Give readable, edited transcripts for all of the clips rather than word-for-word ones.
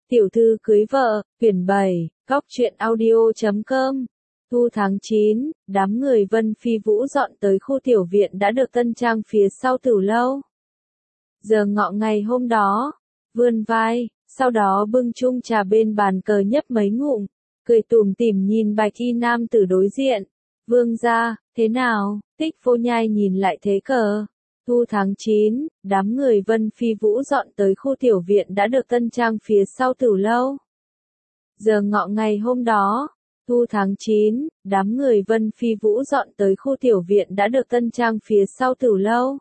Tiểu thư cưới vợ, quyển 7, goctruyện audio.com. Thu tháng 9, đám người Vân Phi Vũ dọn tới khu tiểu viện đã được tân trang phía sau tử lâu. Giờ ngọ ngày hôm đó, vươn vai, sau đó bưng chung trà bên bàn cờ nhấp mấy ngụm, cười tủm tỉm nhìn Bạch Y nam tử đối diện. Vương gia, thế nào? Tích Phô Nhai nhìn lại thế cờ. Thu tháng 9, đám người Vân Phi Vũ dọn tới khu tiểu viện đã được tân trang phía sau tử lâu. Giờ ngọ ngày hôm đó, thu tháng 9, đám người Vân Phi Vũ dọn tới khu tiểu viện đã được tân trang phía sau tử lâu.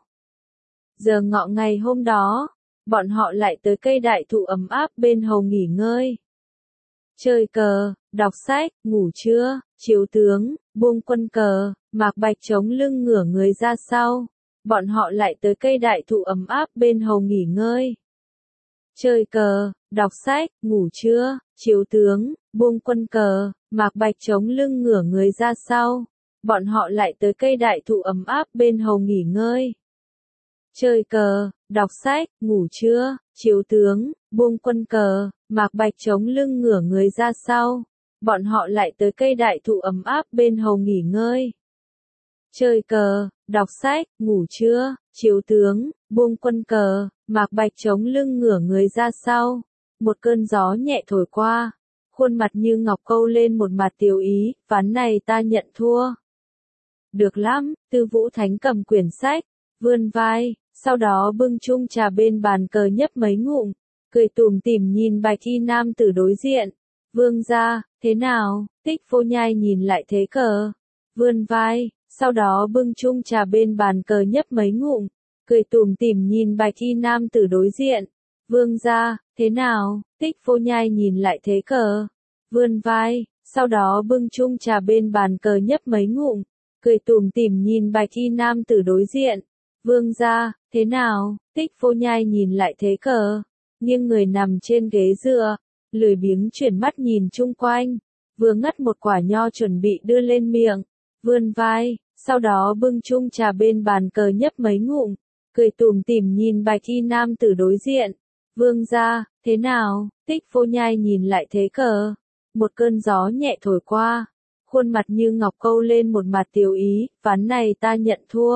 Giờ ngọ ngày hôm đó, bọn họ lại tới cây đại thụ ấm áp bên hồ nghỉ ngơi. Chơi cờ, đọc sách, ngủ trưa, chiếu tướng, buông quân cờ, Mạc Bạch chống lưng ngửa người ra sau. Bọn họ lại tới cây đại thụ ấm áp bên hồ nghỉ ngơi. Chơi cờ, đọc sách, ngủ trưa, chiếu tướng, buông quân cờ, Mạc Bạch chống lưng ngửa người ra sau. Bọn họ lại tới cây đại thụ ấm áp bên hồ nghỉ ngơi. Chơi cờ, đọc sách, ngủ trưa, chiếu tướng, buông quân cờ, Mạc Bạch chống lưng ngửa người ra sau. Bọn họ lại tới cây đại thụ ấm áp bên hồ nghỉ ngơi. Chơi cờ, đọc sách, ngủ trưa, chiếu tướng, buông quân cờ, Mạc Bạch chống lưng ngửa người ra sau. Một cơn gió nhẹ thổi qua, khuôn mặt như ngọc câu lên một mặt tiếu ý, ván này ta nhận thua. Được lắm, Tư Vũ Thánh cầm quyển sách, vươn vai, sau đó bưng chung trà bên bàn cờ nhấp mấy ngụm, cười tủm tỉm nhìn Bạch Y nam tử đối diện. Vương gia, thế nào? Tích Phô Nhai nhìn lại thế cờ, vươn vai, sau đó bưng chung trà bên bàn cờ nhấp mấy ngụm, cười tủm tỉm nhìn Bạch Y nam tử đối diện. Vương gia, thế nào? Tích Phô Nhai nhìn lại thế cờ, vươn vai, sau đó bưng chung trà bên bàn cờ nhấp mấy ngụm, cười tủm tỉm nhìn Bạch Y nam tử đối diện. Vương gia, thế nào? Tích Phô Nhai nhìn lại thế cờ, nghiêng người nằm trên ghế dựa, lười biếng chuyển mắt nhìn chung quanh, vừa ngắt một quả nho chuẩn bị đưa lên miệng, vươn vai, sau đó bưng chung trà bên bàn cờ nhấp mấy ngụm, cười tủm tỉm nhìn Bạch Y nam tử đối diện. Vương gia, thế nào? Tích Phô Nhai nhìn lại thế cờ, một cơn gió nhẹ thổi qua, khuôn mặt như ngọc câu lên một mặt tiếu ý, ván này ta nhận thua.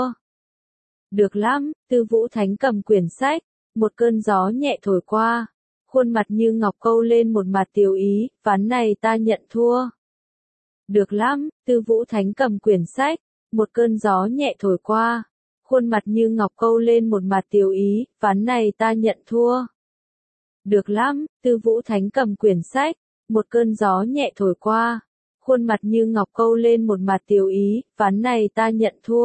Được lắm, Tư Vũ Thánh cầm quyển sách, một cơn gió nhẹ thổi qua, khuôn mặt như ngọc câu lên một mặt tiếu ý, ván này ta nhận thua. Được lắm, Tư Vũ Thánh cầm quyển sách, một cơn gió nhẹ thổi qua, khuôn mặt như ngọc câu lên một mặt tiếu ý, ván này ta nhận thua. Được lắm, Tư Vũ Thánh cầm quyển sách, một cơn gió nhẹ thổi qua, khuôn mặt như ngọc câu lên một mặt tiếu ý, ván này ta nhận thua.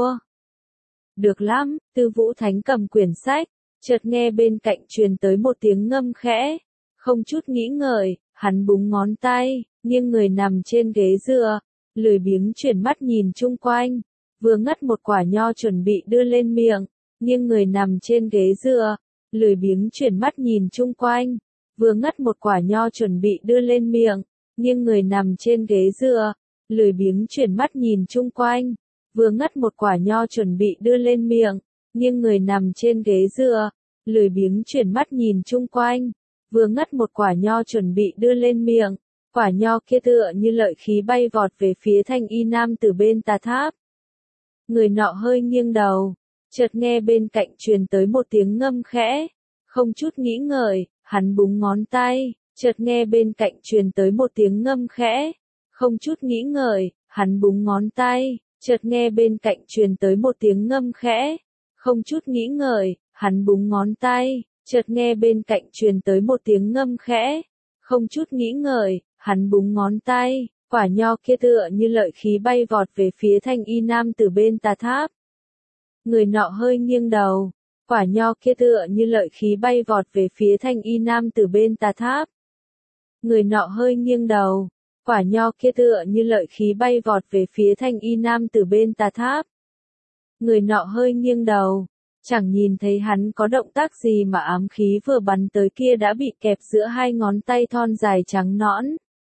Được lắm, Tư Vũ Thánh cầm quyển sách, chợt nghe bên cạnh truyền tới một tiếng ngâm khẽ, không chút nghĩ ngợi, hắn búng ngón tay, nghiêng người nằm trên ghế dựa, lười biếng chuyển mắt nhìn chung quanh, vừa ngắt một quả nho chuẩn bị đưa lên miệng, nghiêng người nằm trên ghế dựa, lười biếng chuyển mắt nhìn chung quanh, vừa ngắt một quả nho chuẩn bị đưa lên miệng, nghiêng người nằm trên ghế dựa, lười biếng chuyển mắt nhìn chung quanh, vừa ngắt một quả nho chuẩn bị đưa lên miệng, nghiêng người nằm trên ghế dựa, lười biếng chuyển mắt nhìn chung quanh, vừa ngắt một quả nho chuẩn bị đưa lên miệng, quả nho kia tựa như lợi khí bay vọt về phía Thanh Y nam tử bên tà tháp. Người nọ hơi nghiêng đầu, chợt nghe bên cạnh truyền tới một tiếng ngâm khẽ, không chút nghĩ ngợi, hắn búng ngón tay, chợt nghe bên cạnh truyền tới một tiếng ngâm khẽ, không chút nghĩ ngợi, hắn búng ngón tay, chợt nghe bên cạnh truyền tới một tiếng ngâm khẽ, không chút nghĩ ngợi, hắn búng ngón tay, chợt nghe bên cạnh truyền tới một tiếng ngâm khẽ, không chút nghĩ ngợi, hắn búng ngón tay, quả nho kia tựa như lợi khí bay vọt về phía Thanh Y nam tử bên tà tháp. Người nọ hơi nghiêng đầu, quả nho kia tựa như lợi khí bay vọt về phía Thanh Y nam tử bên tà tháp. Người nọ hơi nghiêng đầu, quả nho kia tựa như lợi khí bay vọt về phía Thanh Y nam tử bên tà tháp. Người nọ hơi nghiêng đầu, chẳng nhìn thấy hắn có động tác gì mà ám khí vừa bắn tới kia đã bị kẹp giữa hai ngón tay thon dài trắng nõn.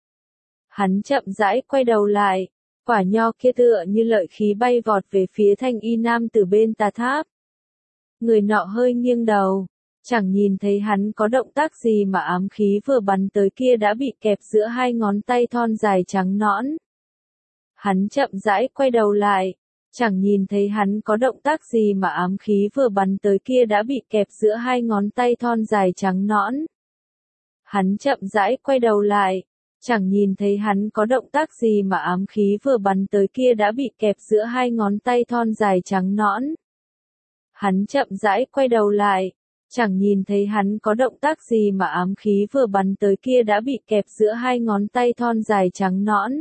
Hắn chậm rãi quay đầu lại, quả nho kia tựa như lợi khí bay vọt về phía Thanh Y nam tử bên tà tháp. Người nọ hơi nghiêng đầu, Chẳng nhìn thấy hắn có động tác gì mà ám khí vừa bắn tới kia đã bị kẹp giữa hai ngón tay thon dài trắng nõn. Hắn chậm rãi quay đầu lại. Chẳng nhìn thấy hắn có động tác gì mà ám khí vừa bắn tới kia đã bị kẹp giữa hai ngón tay thon dài trắng nõn. Hắn chậm rãi quay đầu lại. Chẳng nhìn thấy hắn có động tác gì mà ám khí vừa bắn tới kia đã bị kẹp giữa hai ngón tay thon dài trắng nõn. Hắn chậm rãi quay đầu lại. Chẳng nhìn thấy hắn có động tác gì mà ám khí vừa bắn tới kia đã bị kẹp giữa hai ngón tay thon dài trắng nõn.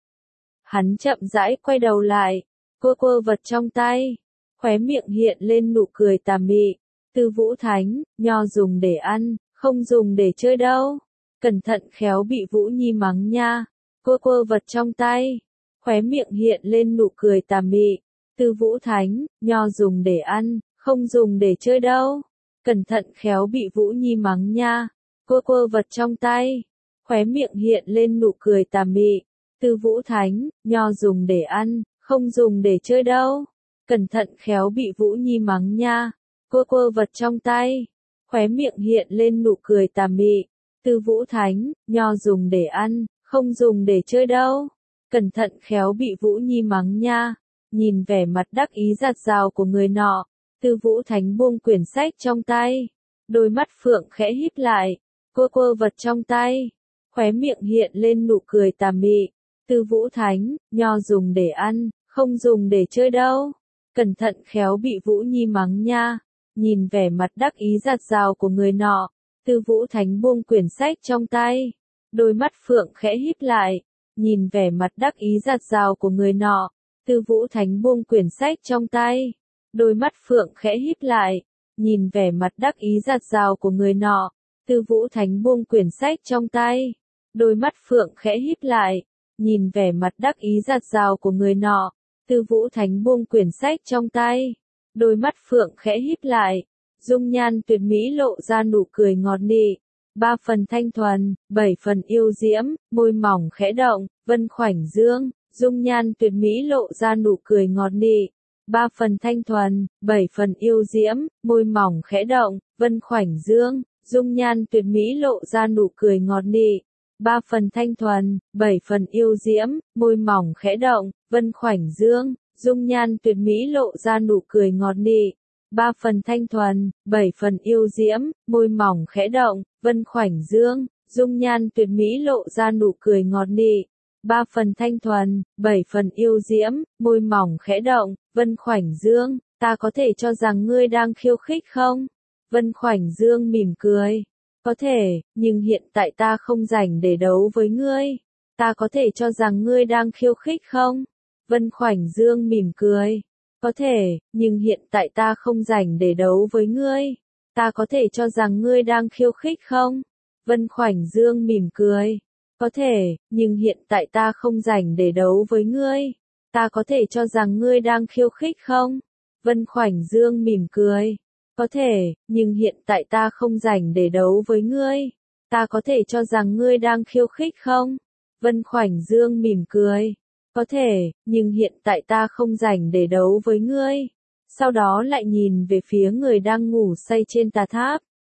Hắn chậm rãi quay đầu lại. Quơ quơ vật trong tay. Khóe miệng hiện lên nụ cười tà mị. Tư Vũ Thánh, nho dùng để ăn, không dùng để chơi đâu. Cẩn thận khéo bị Vũ Nhi mắng nha. Quơ quơ vật trong tay. Khóe miệng hiện lên nụ cười tà mị. Tư Vũ Thánh, nho dùng để ăn, không dùng để chơi đâu. Cẩn thận khéo bị Vũ Nhi mắng nha. Quơ quơ vật trong tay. Khóe miệng hiện lên nụ cười tà mị. Tư Vũ Thánh, nho dùng để ăn, không dùng để chơi đâu. Cẩn thận khéo bị Vũ Nhi mắng nha. Quơ quơ vật trong tay. Khóe miệng hiện lên nụ cười tà mị. Tư Vũ Thánh, nho dùng để ăn, không dùng để chơi đâu. Cẩn thận khéo bị Vũ Nhi mắng nha. Nhìn vẻ mặt đắc ý giạt rào của người nọ. Tư Vũ Thánh buông quyển sách trong tay. Đôi mắt phượng khẽ híp lại. Quơ quơ vật trong tay. Khóe miệng hiện lên nụ cười tà mị. Tư Vũ Thánh, nho dùng để ăn, không dùng để chơi đâu. Cẩn thận khéo bị Vũ Nhi mắng nha. Nhìn vẻ mặt đắc ý giạt rào của người nọ. Tư Vũ Thánh buông quyển sách trong tay. Đôi mắt phượng khẽ híp lại. Nhìn vẻ mặt đắc ý giạt rào của người nọ. Tư Vũ Thánh buông quyển sách trong tay. Đôi mắt phượng khẽ híp lại. Nhìn vẻ mặt đắc ý giạt rào của người nọ. Tư Vũ Thánh buông quyển sách trong tay. Đôi mắt phượng khẽ híp lại. Nhìn vẻ mặt đắc ý giạt rào của người nọ. Tư Vũ Thánh buông quyển sách trong tay. Đôi mắt phượng khẽ híp lại. Dung nhan tuyệt mỹ lộ ra nụ cười ngọt nị. 3 phần thanh thuần, 7 phần yêu diễm, môi mỏng khẽ động, vân khoảnh dương. Dung nhan tuyệt mỹ lộ ra nụ cười ngọt nị. 3 phần thanh thuần, 7 phần yêu diễm, môi mỏng khẽ động, vân khoảnh dương. Dung nhan tuyệt mỹ lộ ra nụ cười ngọt nị. 3 phần thanh thuần, 7 phần yêu diễm, môi mỏng khẽ động, vân khoảnh dương. Dung nhan tuyệt mỹ lộ ra nụ cười ngọt nị. 3 phần thanh thuần, 7 phần yêu diễm, môi mỏng khẽ động, vân khoảnh dương. Dung nhan tuyệt mỹ lộ ra nụ cười ngọt nị. 3 phần thanh thuần, 7 phần yêu diễm, môi mỏng khẽ động, vân khoảnh dương. Ta có thể cho rằng ngươi đang khiêu khích không? Vân khoảnh dương mỉm cười. Có thể, nhưng hiện tại ta không rảnh để đấu với ngươi. Ta có thể cho rằng ngươi đang khiêu khích không? Vân khoảnh dương mỉm cười. Có thể, nhưng hiện tại ta không rảnh để đấu với ngươi. Ta có thể cho rằng ngươi đang khiêu khích không? Vân khoảnh dương mỉm cười. Có thể, nhưng hiện tại ta không rảnh để đấu với ngươi. Ta có thể cho rằng ngươi đang khiêu khích không? Vân khoảnh dương mỉm cười. Có thể, nhưng hiện tại ta không rảnh để đấu với ngươi. Ta có thể cho rằng ngươi đang khiêu khích không? Vân khoảnh dương mỉm cười. Có thể, nhưng hiện tại ta không rảnh để đấu với ngươi. Sau đó lại nhìn về phía người đang ngủ say trên tà tháp.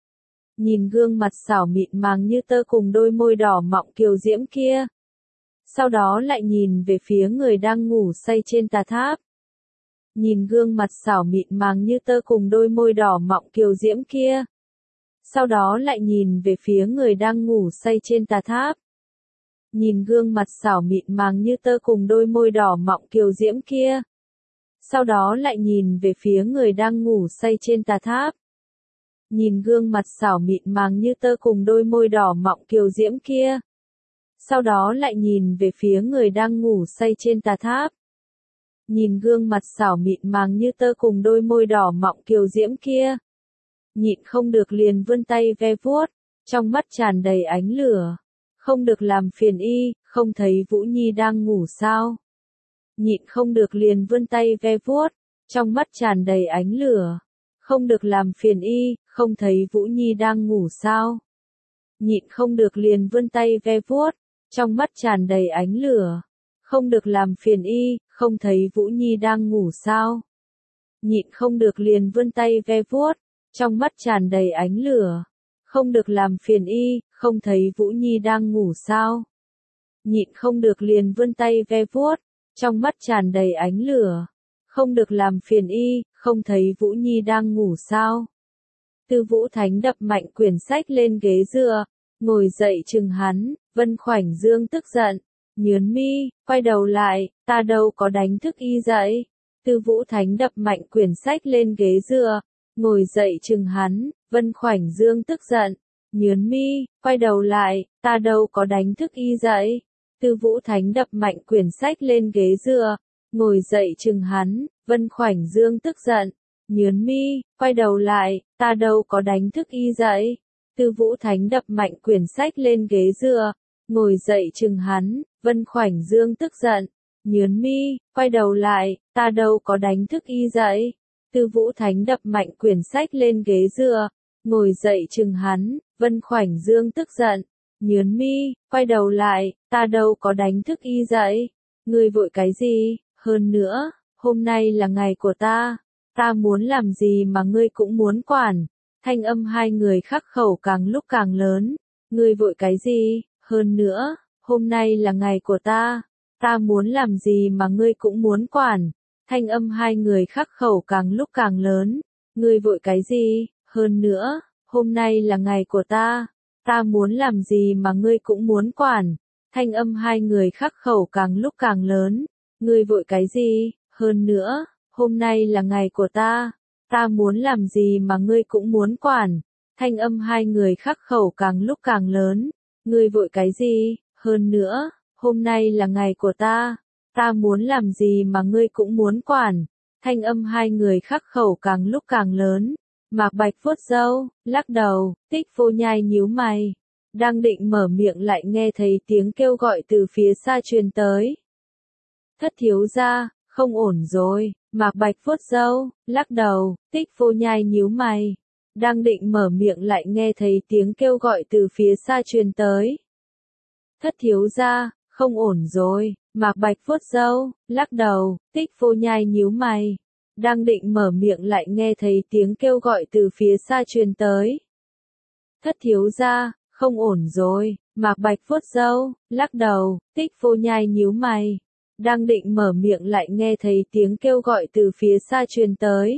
Nhìn gương mặt xảo mịn màng như tơ cùng đôi môi đỏ mọng kiều diễm kia. Sau đó lại nhìn về phía người đang ngủ say trên tà tháp. Nhìn gương mặt xảo mịn màng như tơ cùng đôi môi đỏ mọng kiều diễm kia. Sau đó lại nhìn về phía người đang ngủ say trên tà tháp. Nhìn gương mặt xảo mịn màng như tơ cùng đôi môi đỏ mọng kiều diễm kia. Sau đó lại nhìn về phía người đang ngủ say trên tà tháp. Nhìn gương mặt xảo mịn màng như tơ cùng đôi môi đỏ mọng kiều diễm kia. Sau đó lại nhìn về phía người đang ngủ say trên tà tháp. Nhìn gương mặt xảo mịn màng như tơ cùng đôi môi đỏ mọng kiều diễm kia. Nhịn không được liền vươn tay ve vuốt, trong mắt tràn đầy ánh lửa. Không được làm phiền y, không thấy Vũ Nhi đang ngủ sao? Nhịn không được liền vươn tay ve vuốt, trong mắt tràn đầy ánh lửa. Không được làm phiền y, không thấy Vũ Nhi đang ngủ sao? Nhịn không được liền vươn tay ve vuốt, trong mắt tràn đầy ánh lửa. Không được làm phiền y, không thấy Vũ Nhi đang ngủ sao? Nhịn không được liền vươn tay ve vuốt, trong mắt tràn đầy ánh lửa. Không được làm phiền y, không thấy Vũ Nhi đang ngủ sao? Nhịn không được liền vươn tay ve vuốt, trong mắt tràn đầy ánh lửa. Không được làm phiền y, không thấy Vũ Nhi đang ngủ sao? Tư Vũ Thánh đập mạnh quyển sách lên ghế dựa, ngồi dậy chừng hắn. Vân Khoảnh Dương tức giận, nhướng mi, quay đầu lại, ta đâu có đánh thức y dậy. Tư Vũ Thánh đập mạnh quyển sách lên ghế dựa, ngồi dậy chừng hắn. Vân Khoảnh Dương tức giận, nhướng mi, quay đầu lại, ta đâu có đánh thức y dậy. Tư Vũ Thánh đập mạnh quyển sách lên ghế dựa, ngồi dậy chừng hắn. Vân Khoảnh Dương tức giận, nhướng mi, quay đầu lại, ta đâu có đánh thức y dậy. Tư Vũ Thánh đập mạnh quyển sách lên ghế dựa, ngồi dậy chừng hắn. Vân Khoảnh Dương tức giận, nhướng mi, quay đầu lại, ta đâu có đánh thức y dậy. Tư Vũ Thánh đập mạnh quyển sách lên ghế dựa, ngồi dậy chừng hắn. Vân Khoảnh Dương tức giận, nhướng mi, quay đầu lại, ta đâu có đánh thức y dậy. Ngươi vội cái gì? Hơn nữa, hôm nay là ngày của ta muốn làm gì mà ngươi cũng muốn quản. Thanh âm hai người khắc khẩu càng lúc càng lớn. Ngươi vội cái gì? Hơn nữa, hôm nay là ngày của ta muốn làm gì mà ngươi cũng muốn quản. Thanh âm hai người khắc khẩu càng lúc càng lớn. Ngươi vội cái gì? Hơn nữa, hôm nay là ngày của ta muốn làm gì mà ngươi cũng muốn quản. Thanh âm hai người khắc khẩu càng lúc càng lớn. Ngươi vội cái gì? Hơn nữa, hôm nay là ngày của ta muốn làm gì mà ngươi cũng muốn quản. Thanh âm hai người khắc khẩu càng lúc càng lớn. Ngươi vội cái gì? Hơn nữa, hôm nay là ngày của ta muốn làm gì mà ngươi cũng muốn quản. Thanh âm hai người khắc khẩu càng lúc càng lớn. Mạc Bạch vuốt râu, lắc đầu. Tích Vô Nhai nhíu mày, đang định mở miệng lại nghe thấy tiếng kêu gọi từ phía xa truyền tới. Thất thiếu gia, không ổn rồi. Mạc Bạch vuốt râu, lắc đầu. Tích Vô Nhai nhíu mày, đang định mở miệng lại nghe thấy tiếng kêu gọi từ phía xa truyền tới. Thất thiếu gia, không ổn rồi. Mạc Bạch vuốt râu, lắc đầu. Tích Vô Nhai nhíu mày, đang định mở miệng lại nghe thấy tiếng kêu gọi từ phía xa truyền tới. Thất thiếu gia, không ổn rồi. Mạc Bạch vuốt râu, lắc đầu. Tích Vô Nhai nhíu mày, đang định mở miệng lại nghe thấy tiếng kêu gọi từ phía xa truyền tới.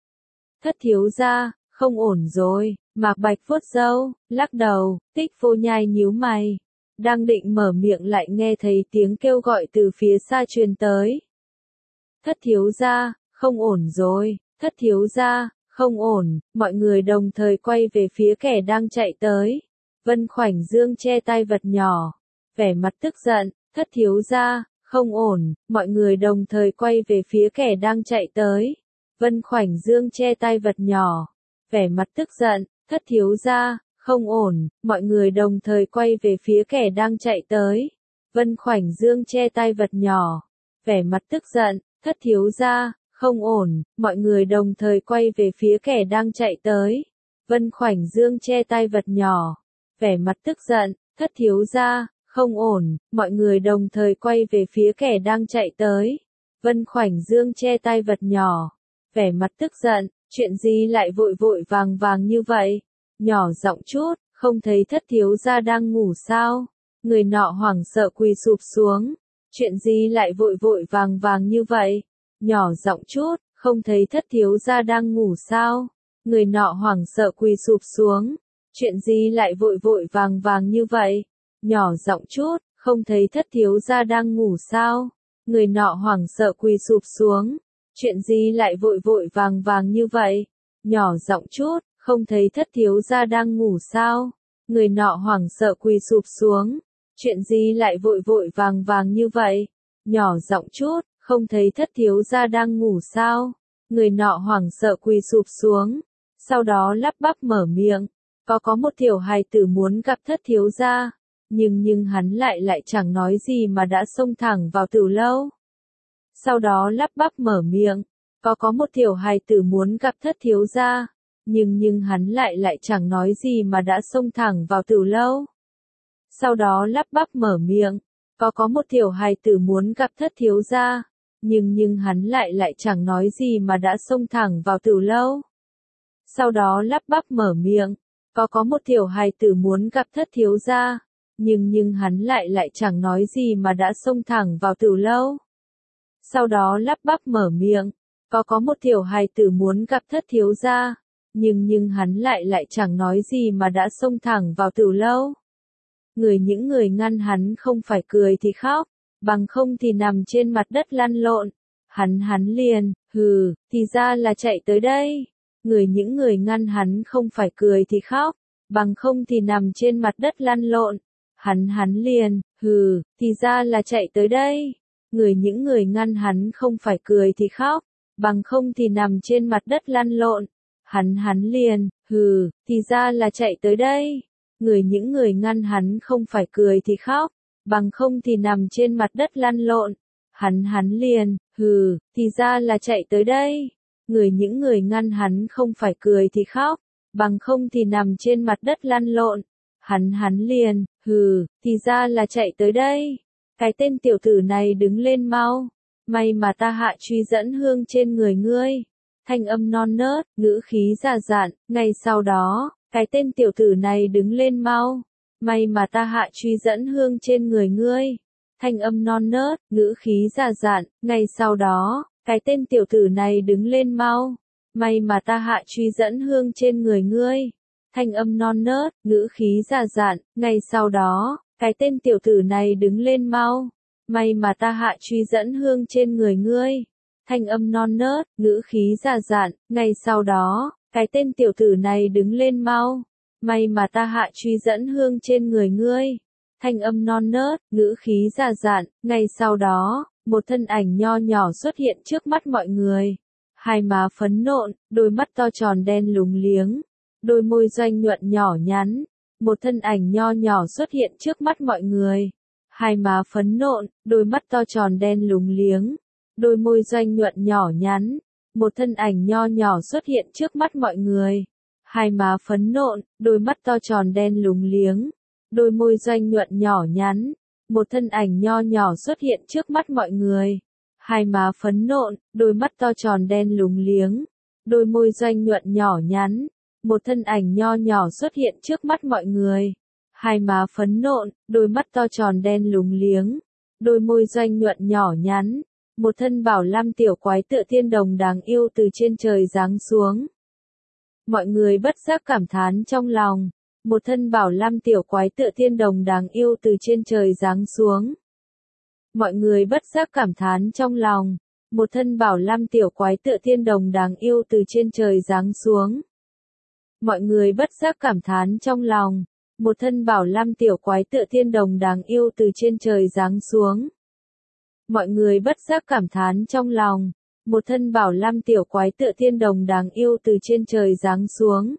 Thất thiếu gia, không ổn rồi. Mạc Bạch vuốt râu, lắc đầu. Tích Vô Nhai nhíu mày, đang định mở miệng lại nghe thấy tiếng kêu gọi từ phía xa truyền tới. Thất thiếu gia, không ổn rồi. Thất thiếu gia, không ổn. Mọi người đồng thời quay về phía kẻ đang chạy tới. Vân Khoảnh Dương che tay vật nhỏ, vẻ mặt tức giận. Thất thiếu gia, không ổn. Mọi người đồng thời quay về phía kẻ đang chạy tới. Vân Khoảnh Dương che tay vật nhỏ, vẻ mặt tức giận. Thất thiếu gia, không ổn. Mọi người đồng thời quay về phía kẻ đang chạy tới. Vân Khoảnh Dương che tay vật nhỏ, vẻ mặt tức giận. Thất thiếu gia, không ổn. Mọi người đồng thời quay về phía kẻ đang chạy tới. Vân Khoảnh Dương che tay vật nhỏ, vẻ mặt tức giận. Thất thiếu gia, không ổn. Mọi người đồng thời quay về phía kẻ đang chạy tới. Vân Khoảnh Dương che tay vật nhỏ, vẻ mặt tức giận. Chuyện gì lại vội vội vàng vàng như vậy? Nhỏ giọng chút, không thấy thất thiếu gia đang ngủ sao? Người nọ hoảng sợ quỳ sụp xuống. Chuyện gì lại vội vội vàng vàng như vậy? Nhỏ giọng chút, không thấy thất thiếu gia đang ngủ sao? Người nọ hoảng sợ quỳ sụp xuống. Chuyện gì lại vội vội vàng vàng như vậy? Nhỏ giọng chút, không thấy thất thiếu gia đang ngủ sao? Người nọ hoảng sợ quỳ sụp xuống. Chuyện gì lại vội vội vàng vàng như vậy? Nhỏ giọng chút, không thấy thất thiếu gia đang ngủ sao? Người nọ hoảng sợ quỳ sụp xuống. Chuyện gì lại vội vội vàng vàng như vậy? Nhỏ giọng chút, không thấy thất thiếu gia đang ngủ sao? Người nọ hoảng sợ quỳ sụp xuống. Sau đó lắp bắp mở miệng. Có một tiểu hài tử muốn gặp thất thiếu gia. Nhưng hắn lại chẳng nói gì mà đã xông thẳng vào tử lâu. Sau đó lắp bắp mở miệng. Có một tiểu hài tử muốn gặp thất thiếu gia. Nhưng hắn lại chẳng nói gì mà đã xông thẳng vào tử lâu. Sau đó lắp bắp mở miệng. Có một tiểu hài tử muốn gặp thất thiếu gia. Nhưng hắn lại chẳng nói gì mà đã xông thẳng vào tử lâu. sau đó lắp bắp mở miệng, có một tiểu hài tử muốn gặp thất thiếu gia, nhưng hắn lại chẳng nói gì mà đã xông thẳng vào tử lâu. Sau đó lắp bắp mở miệng, có một tiểu hài tử muốn gặp thất thiếu gia, nhưng hắn lại chẳng nói gì mà đã xông thẳng vào tử lâu. Những người ngăn hắn không phải cười thì khóc, bằng không thì nằm trên mặt đất lăn lộn. Hắn liền, thì ra là chạy tới đây. Những người ngăn hắn không phải cười thì khóc, bằng không thì nằm trên mặt đất lăn lộn. Hắn liền, thì ra là chạy tới đây. Những người ngăn hắn không phải cười thì khóc, bằng không thì nằm trên mặt đất lăn lộn. Hắn liền, thì ra là chạy tới đây. Những người ngăn hắn không phải cười thì khóc, bằng không thì nằm trên mặt đất lăn lộn. Hắn liền, thì ra là chạy tới đây. Những người ngăn hắn không phải cười thì khóc, bằng không thì nằm trên mặt đất lăn lộn. Hắn liền, thì ra là chạy tới đây. Cái tên tiểu tử này đứng lên mau, may mà ta hạ truy dẫn hương trên người ngươi. Thanh âm non nớt, ngữ khí già dặn, ngay sau đó, cái tên tiểu tử này đứng lên mau, may mà ta hạ truy dẫn hương trên người ngươi. Thanh âm non nớt, ngữ khí già dặn, ngay sau đó, cái tên tiểu tử này đứng lên mau, may mà ta hạ truy dẫn hương trên người ngươi. Thanh âm non nớt, ngữ khí già dặn, ngay sau đó, cái tên tiểu tử này đứng lên mau, may mà ta hạ truy dẫn hương trên người ngươi. Thanh âm non nớt, ngữ khí già dặn, ngay sau đó, cái tên tiểu tử này đứng lên mau, may mà ta hạ truy dẫn hương trên người ngươi. Thanh âm non nớt, ngữ khí già dặn, ngay sau đó, một thân ảnh nho nhỏ xuất hiện trước mắt mọi người. Hai má phấn nộn, đôi mắt to tròn đen lúng liếng, đôi môi doanh nhuận nhỏ nhắn. Một thân ảnh nho nhỏ xuất hiện trước mắt mọi người. Hai má phấn nộn, đôi mắt to tròn đen lúng liếng, đôi môi doanh nhuận nhỏ nhắn. Một thân ảnh nho nhỏ xuất hiện trước mắt mọi người. Hai má phấn nộn, đôi mắt to tròn đen lúng liếng, đôi môi doanh nhuận nhỏ nhắn. Một thân ảnh nho nhỏ xuất hiện trước mắt mọi người. Hai má phấn nộn, đôi mắt to tròn đen lúng liếng, đôi môi doanh nhuận nhỏ nhắn. Một thân ảnh nho nhỏ xuất hiện trước mắt mọi người. Hai má phấn nộn, đôi mắt to tròn đen lúng liếng, đôi môi doanh nhuận nhỏ nhắn. Một thân bảo lam tiểu quái tựa thiên đồng đáng yêu từ trên trời giáng xuống. Mọi người bất giác cảm thán trong lòng. Một thân bảo lam tiểu quái tựa thiên đồng đáng yêu từ trên trời giáng xuống. Mọi người bất giác cảm thán trong lòng. Một thân bảo lam tiểu quái tựa thiên đồng đáng yêu từ trên trời giáng xuống. Mọi người bất giác cảm thán trong lòng. Một thân bảo lam tiểu quái tựa thiên đồng đáng yêu từ trên trời giáng xuống. Mọi người bất giác cảm thán trong lòng. Một thân bảo lam tiểu quái tựa thiên đồng đáng yêu từ trên trời giáng xuống.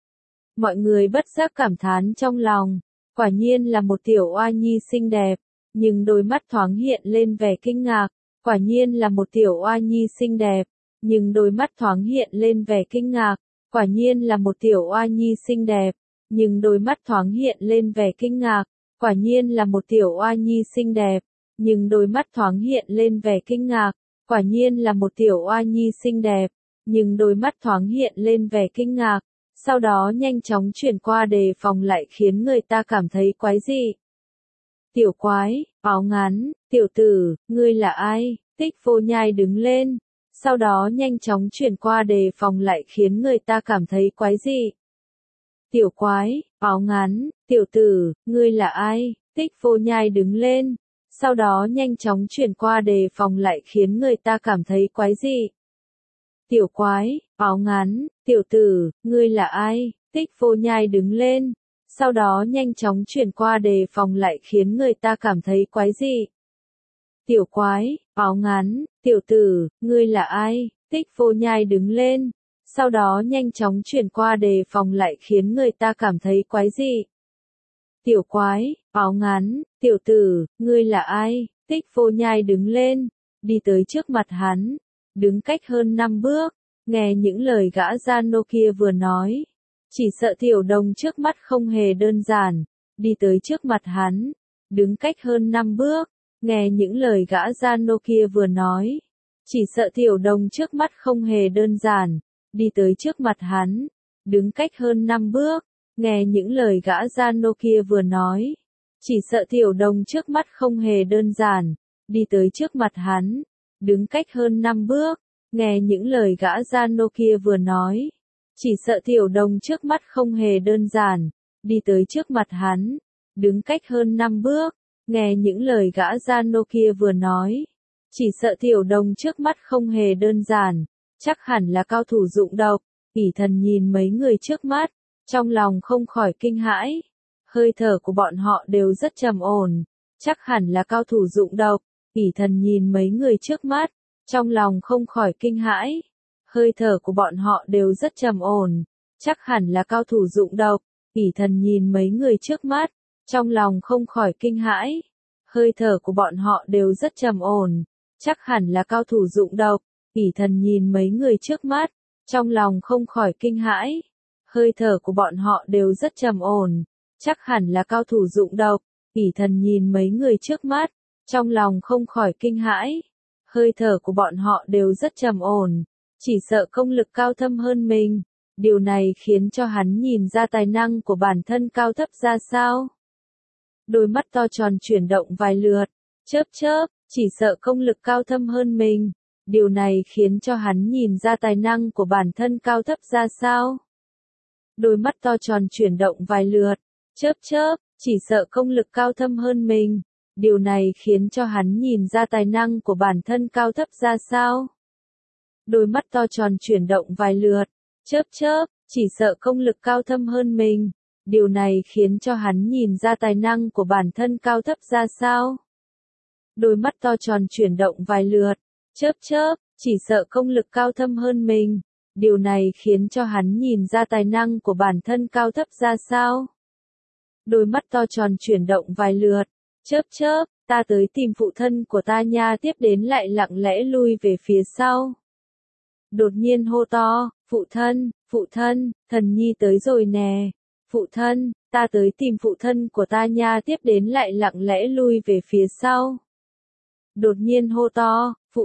Mọi người bất giác cảm thán trong lòng. Quả nhiên là một tiểu oa nhi xinh đẹp, nhưng đôi mắt thoáng hiện lên vẻ kinh ngạc. Quả nhiên là một tiểu oa nhi xinh đẹp, nhưng đôi mắt thoáng hiện lên vẻ kinh ngạc. Quả nhiên là một tiểu oa nhi xinh đẹp, nhưng đôi mắt thoáng hiện lên vẻ kinh ngạc. Quả nhiên là một tiểu oa nhi xinh đẹp, nhưng đôi mắt thoáng hiện lên vẻ kinh ngạc. Quả nhiên là một tiểu oa nhi xinh đẹp, nhưng đôi mắt thoáng hiện lên vẻ kinh ngạc. Sau đó nhanh chóng chuyển qua đề phòng lại khiến người ta cảm thấy quái dị. Tiểu quái, áo ngắn, tiểu tử, ngươi là ai? Tích Vô Nhai đứng lên. Sau đó nhanh chóng chuyển qua đề phòng lại khiến người ta cảm thấy quái dị. Tiểu quái, áo ngắn, tiểu tử, ngươi là ai? Tích Vô Nhai đứng lên. Sau đó nhanh chóng chuyển qua đề phòng lại khiến người ta cảm thấy quái dị. Tiểu quái, áo ngắn, tiểu tử, ngươi là ai? Tích Vô Nhai đứng lên. Sau đó nhanh chóng chuyển qua đề phòng lại khiến người ta cảm thấy quái dị. Tiểu quái, áo ngắn, tiểu tử, ngươi là ai? Tích Vô Nhai đứng lên. Sau đó nhanh chóng chuyển qua đề phòng lại khiến người ta cảm thấy quái dị. Tiểu quái, áo ngắn, tiểu tử, ngươi là ai? Tích Vô Nhai đứng lên, đi tới trước mặt hắn, đứng cách hơn 5 bước, nghe những lời gã gian nô kia vừa nói. Chỉ sợ tiểu đồng trước mắt không hề đơn giản, đi tới trước mặt hắn, đứng cách hơn 5 bước, nghe những lời gã gian nô kia vừa nói. Chỉ sợ tiểu đồng trước mắt không hề đơn giản, đi tới trước mặt hắn, đứng cách hơn 5 bước, nghe những lời gã gian nô kia vừa nói. Chỉ sợ tiểu đồng trước mắt không hề đơn giản, đi tới trước mặt hắn, đứng cách hơn 5 bước, nghe những lời gã gian nô kia vừa nói. Chỉ sợ tiểu đồng trước mắt không hề đơn giản, đi tới trước mặt hắn, đứng cách hơn 5 bước, nghe những lời gã gian nô kia vừa nói. Chỉ sợ tiểu đồng trước mắt không hề đơn giản, chắc hẳn là cao thủ dụng độc. Ỷ Thần nhìn mấy người trước mắt, trong lòng không khỏi kinh hãi. Hơi thở của bọn họ đều rất trầm ổn, chắc hẳn là cao thủ dụng độc. Ỷ Thần nhìn mấy người trước mắt, trong lòng không khỏi kinh hãi. Hơi thở của bọn họ đều rất trầm ổn, chắc hẳn là cao thủ dụng độc. Ỷ Thần nhìn mấy người trước mắt, trong lòng không khỏi kinh hãi. Hơi thở của bọn họ đều rất trầm ổn, chắc hẳn là cao thủ dụng độc. Ỷ Thần nhìn mấy người trước mắt, trong lòng không khỏi kinh hãi. Hơi thở của bọn họ đều rất trầm ổn, chắc hẳn là cao thủ dụng độc. Ỷ Thần nhìn mấy người trước mắt, trong lòng không khỏi kinh hãi. Hơi thở của bọn họ đều rất trầm ổn, chỉ sợ công lực cao thâm hơn mình. Điều này khiến cho hắn nhìn ra tài năng của bản thân cao thấp ra sao. Đôi mắt to tròn chuyển động vài lượt, chớp chớp, chỉ sợ công lực cao thâm hơn mình. Điều này khiến cho hắn nhìn ra tài năng của bản thân cao thấp ra sao. Đôi mắt to tròn chuyển động vài lượt, chớp chớp, chỉ sợ công lực cao thâm hơn mình. Điều này khiến cho hắn nhìn ra tài năng của bản thân cao thấp ra sao. Đôi mắt to tròn chuyển động vài lượt, chớp chớp, chỉ sợ công lực cao thâm hơn mình. Điều này khiến cho hắn nhìn ra tài năng của bản thân cao thấp ra sao. Đôi mắt to tròn chuyển động vài lượt, chớp chớp, chỉ sợ công lực cao thâm hơn mình. Điều này khiến cho hắn nhìn ra tài năng của bản thân cao thấp ra sao. Đôi mắt to tròn chuyển động vài lượt, chớp chớp, ta tới tìm phụ thân của ta nha, tiếp đến lại lặng lẽ lui về phía sau. Đột nhiên hô to, phụ thân, thần nhi tới rồi nè. Phụ thân, ta tới tìm phụ thân của ta nha, tiếp đến lại lặng lẽ lui về phía sau. Đột nhiên hô to, phụ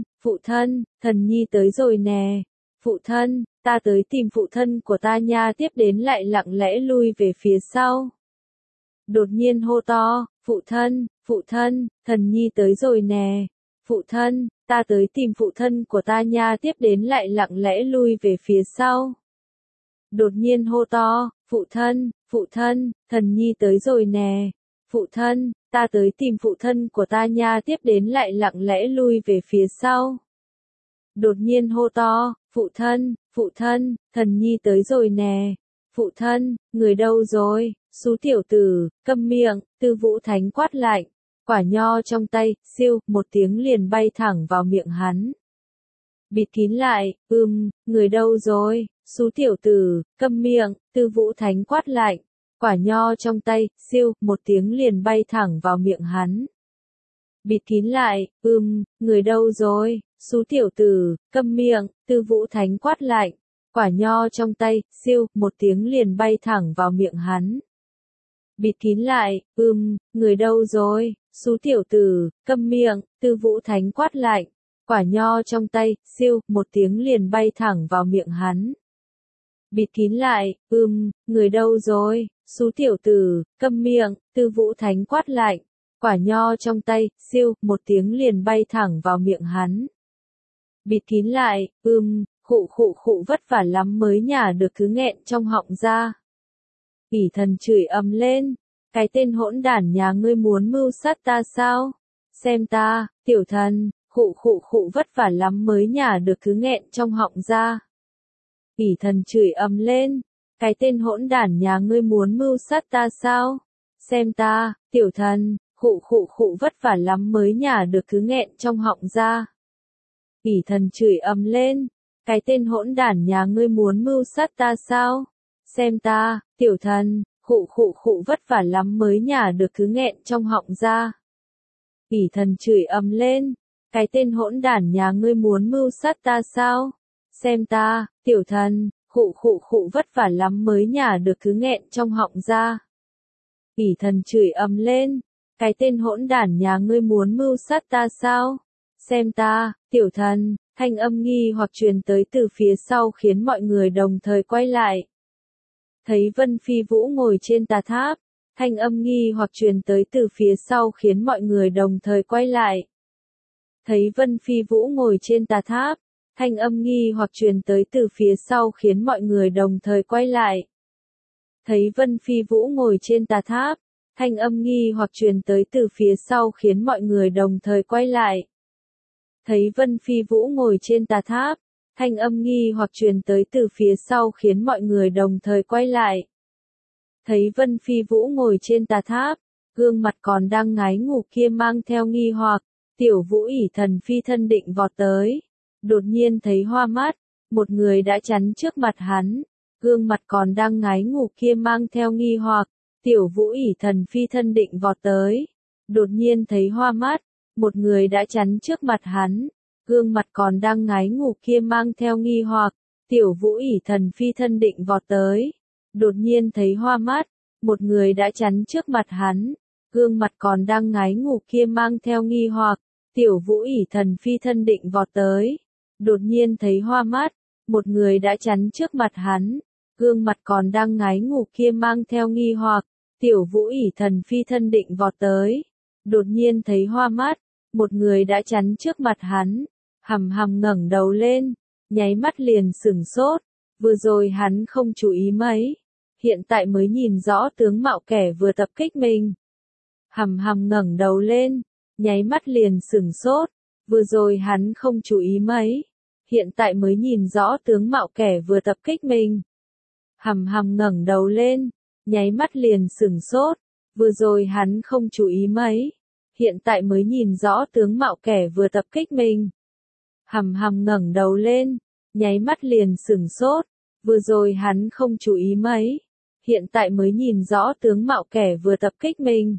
thân, thần nhi tới rồi nè. Phụ thân, ta tới tìm phụ thân của ta nha, tiếp đến lại lặng lẽ lui về phía sau. Đột nhiên hô to, phụ thân, thần nhi tới rồi nè. Phụ thân, ta tới tìm phụ thân của ta nha, tiếp đến lại lặng lẽ lui về phía sau. Đột nhiên hô to, phụ thân, thần nhi tới rồi nè. Phụ thân, ta tới tìm phụ thân của ta nha, tiếp đến lại lặng lẽ lui về phía sau. Đột nhiên hô to, phụ thân, thần nhi tới rồi nè. Phụ thân, người đâu rồi? Xú tiểu tử, câm miệng, Tư Vũ Thánh quát lạnh. Quả nho trong tay, siêu, một tiếng liền bay thẳng vào miệng hắn. Bịt kín lại, người đâu rồi? Xú tiểu tử, câm miệng, Tư Vũ Thánh quát lạnh. Quả nho trong tay, siêu, một tiếng liền bay thẳng vào miệng hắn. Bịt kín lại, người đâu rồi? Xú tiểu tử, câm miệng, Tư Vũ Thánh quát lạnh. Quả nho trong tay, siêu, một tiếng liền bay thẳng vào miệng hắn. Bịt kín lại, người đâu rồi? Xú tiểu tử, câm miệng, Tư Vũ Thánh quát lạnh. Quả nho trong tay, siêu, một tiếng liền bay thẳng vào miệng hắn. Bịt kín lại, người đâu rồi? Xú tiểu tử, câm miệng, Tư Vũ Thánh quát lạnh. Quả nho trong tay, siêu, một tiếng liền bay thẳng vào miệng hắn. Bịt kín lại, khụ vất vả lắm mới nhả được thứ nghẹn trong họng ra. Ỷ Thần chửi ầm lên, cái tên hỗn đản nhà ngươi muốn mưu sát ta sao? Xem ta, tiểu thần, khụ vất vả lắm mới nhả được thứ nghẹn trong họng ra. Ỷ Thần chửi ầm lên, cái tên hỗn đản nhà ngươi muốn mưu sát ta sao? Xem ta, tiểu thần, khụ vất vả lắm mới nhả được thứ nghẹn trong họng ra. Ỷ Thần chửi ầm lên, cái tên hỗn đản nhà ngươi muốn mưu sát ta sao? Xem ta, tiểu thần, khụ vất vả lắm mới nhả được thứ nghẹn trong họng ra. Ỷ Thần chửi ầm lên, cái tên hỗn đản nhà ngươi muốn mưu sát ta sao? Xem ta, tiểu thần, khụ vất vả lắm mới nhả được thứ nghẹn trong họng ra. Ỷ Thần chửi ầm lên, cái tên hỗn đản nhà ngươi muốn mưu sát ta sao? Xem ta, tiểu thần, Thanh âm nghi hoặc truyền tới từ phía sau khiến mọi người đồng thời quay lại. Thấy Vân Phi Vũ ngồi trên tà tháp. Thanh âm nghi hoặc truyền tới từ phía sau khiến mọi người đồng thời quay lại. Thấy Vân Phi Vũ ngồi trên tà tháp. Thanh âm nghi hoặc truyền tới từ phía sau khiến mọi người đồng thời quay lại. Thấy Vân Phi Vũ ngồi trên tà tháp. Thanh âm nghi hoặc truyền tới từ phía sau khiến mọi người đồng thời quay lại. Thấy Vân Phi Vũ ngồi trên tà tháp. Thanh âm nghi hoặc truyền tới từ phía sau khiến mọi người đồng thời quay lại. Thấy Vân Phi Vũ ngồi trên tà tháp, gương mặt còn đang ngái ngủ kia mang theo nghi hoặc, Tiểu Vũ ỷ thần phi thân định vọt tới. Đột nhiên thấy hoa mắt, một người đã chắn trước mặt hắn, gương mặt còn đang ngái ngủ kia mang theo nghi hoặc, Tiểu Vũ ỷ thần phi thân định vọt tới. Đột nhiên thấy hoa mắt, một người đã chắn trước mặt hắn, gương mặt còn đang ngái ngủ kia mang theo nghi hoặc, Tiểu Vũ ỷ thần phi thân định vọt tới. Đột nhiên thấy hoa mắt, một người đã chắn trước mặt hắn, gương mặt còn đang ngái ngủ kia mang theo nghi hoặc, Tiểu Vũ ỷ thần phi thân định vọt tới. Đột nhiên thấy hoa mắt, một người đã chắn trước mặt hắn, gương mặt còn đang ngái ngủ kia mang theo nghi hoặc, Tiểu Vũ ỷ thần phi thân định vọt tới. Đột nhiên thấy hoa mắt, một người đã chắn trước mặt hắn, hằm hằm ngẩng đầu lên, nháy mắt liền sửng sốt, vừa rồi hắn không chú ý mấy, hiện tại mới nhìn rõ tướng mạo kẻ vừa tập kích mình. Hằm hằm ngẩng đầu lên, nháy mắt liền sửng sốt, vừa rồi hắn không chú ý mấy, hiện tại mới nhìn rõ tướng mạo kẻ vừa tập kích mình. Hằm hằm ngẩng đầu lên, nháy mắt liền sửng sốt, vừa rồi hắn không chú ý mấy, hiện tại mới nhìn rõ tướng mạo kẻ vừa tập kích mình. Hằm hằm ngẩng đầu lên, nháy mắt liền sửng sốt, vừa rồi hắn không chú ý mấy, hiện tại mới nhìn rõ tướng mạo kẻ vừa tập kích mình.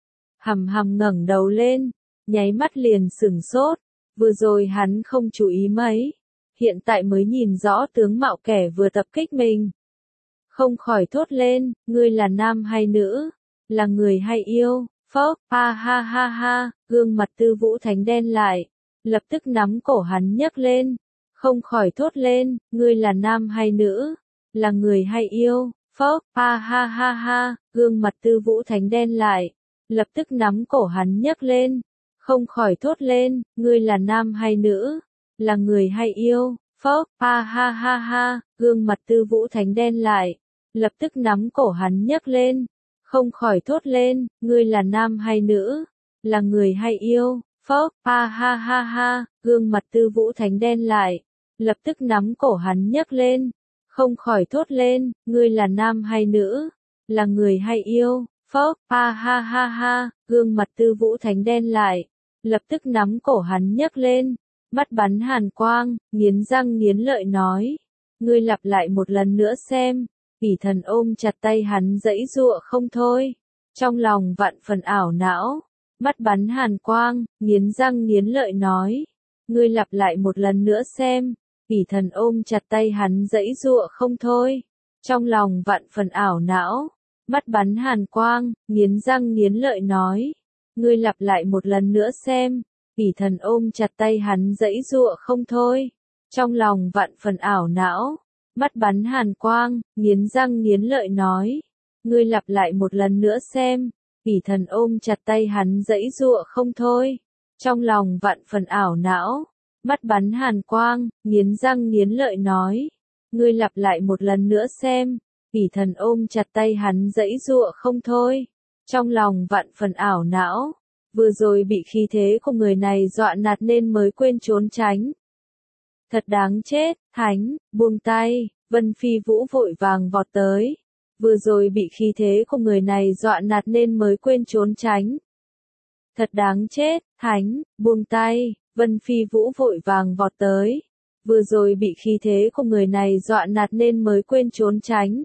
Hằm hằm ngẩng đầu lên, nháy mắt liền sửng sốt, vừa rồi hắn không chú ý mấy, hiện tại mới nhìn rõ tướng mạo kẻ vừa tập kích mình. Không khỏi thốt lên, ngươi là nam hay nữ, là người hay yêu, phốc, ha ha ha ha, gương mặt Tư Vũ Thánh đen lại, lập tức nắm cổ hắn nhấc lên, không khỏi thốt lên, ngươi là nam hay nữ, là người hay yêu, phốc, ha ha ha ha, gương mặt Tư Vũ Thánh đen lại, lập tức nắm cổ hắn nhấc lên, không khỏi thốt lên, ngươi là nam hay nữ, là người hay yêu, phốc, ha ha ha ha, gương mặt Tư Vũ Thánh đen lại, lập tức nắm cổ hắn nhấc lên, không khỏi thốt lên, ngươi là nam hay nữ, là người hay yêu, phốc, ha ha ha ha, gương mặt Tư Vũ Thánh đen lại, lập tức nắm cổ hắn nhấc lên, không khỏi thốt lên, ngươi là nam hay nữ, là người hay yêu, phốc, ha ha ha ha, gương mặt Tư Vũ Thánh đen lại, lập tức nắm cổ hắn nhấc lên, mắt bắn hàn quang, nghiến răng nghiến lợi nói, ngươi lặp lại một lần nữa xem. Ỷ thần ôm chặt tay hắn giãy giụa không thôi, trong lòng vạn phần ảo não, mắt bắn hàn quang, nghiến răng nghiến lợi nói, ngươi lặp lại một lần nữa xem. Ỷ thần ôm chặt tay hắn giãy giụa không thôi, trong lòng vạn phần ảo não, mắt bắn hàn quang, nghiến răng nghiến lợi nói, ngươi lặp lại một lần nữa xem. Ỷ thần ôm chặt tay hắn giãy giụa không thôi, trong lòng vạn phần ảo não, mắt bắn hàn quang, nghiến răng nghiến lợi nói, ngươi lặp lại một lần nữa xem. Ỷ thần ôm chặt tay hắn giãy giụa không thôi, trong lòng vạn phần ảo não, mắt bắn hàn quang, nghiến răng nghiến lợi nói, ngươi lặp lại một lần nữa xem. Ỷ thần ôm chặt tay hắn giãy giụa không thôi, trong lòng vạn phần ảo não, vừa rồi bị khí thế của người này dọa nạt nên mới quên trốn tránh. Thật đáng chết, Thánh, buông tay, Vân Phi Vũ vội vàng vọt tới. Vừa rồi bị khí thế của người này dọa nạt nên mới quên trốn tránh. Thật đáng chết, Thánh, buông tay, Vân Phi Vũ vội vàng vọt tới. Vừa rồi bị khí thế của người này dọa nạt nên mới quên trốn tránh.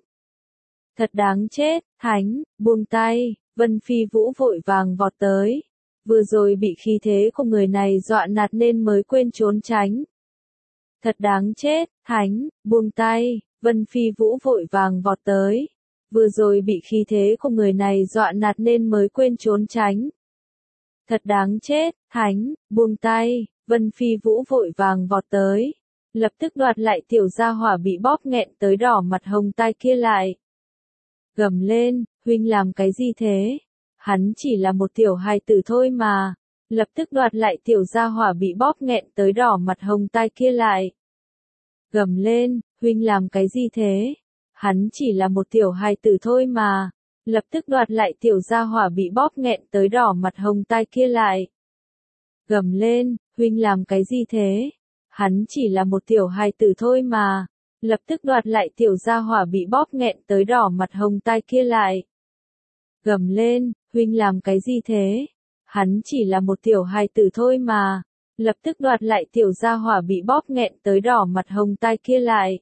Thật đáng chết, Thánh, buông tay, Vân Phi Vũ vội vàng vọt tới. Vừa rồi bị khí thế của người này dọa nạt nên mới quên trốn tránh. Thật đáng chết, Thánh, buông tay, Vân Phi Vũ vội vàng vọt tới. Vừa rồi bị khí thế của người này dọa nạt nên mới quên trốn tránh. Thật đáng chết, Thánh, buông tay, Vân Phi Vũ vội vàng vọt tới, lập tức đoạt lại tiểu gia hỏa bị bóp nghẹn tới đỏ mặt hồng tai kia lại. Gầm lên, huynh làm cái gì thế? Hắn chỉ là một tiểu hài tử thôi mà. Lập tức đoạt lại tiểu gia hỏa bị bóp nghẹn tới đỏ mặt hồng tai kia lại. Gầm lên, huynh làm cái gì thế? Hắn chỉ là một tiểu hài tử thôi mà. Lập tức đoạt lại tiểu gia hỏa bị bóp nghẹn tới đỏ mặt hồng tai kia lại. Gầm lên, huynh làm cái gì thế? Hắn chỉ là một tiểu hài tử thôi mà. Lập tức đoạt lại tiểu gia hỏa bị bóp nghẹn tới đỏ mặt hồng tai kia lại. Gầm lên, huynh làm cái gì thế? Hắn chỉ là một tiểu hài tử thôi mà. Lập tức đoạt lại tiểu gia hỏa bị bóp nghẹn tới đỏ mặt hồng tai kia lại.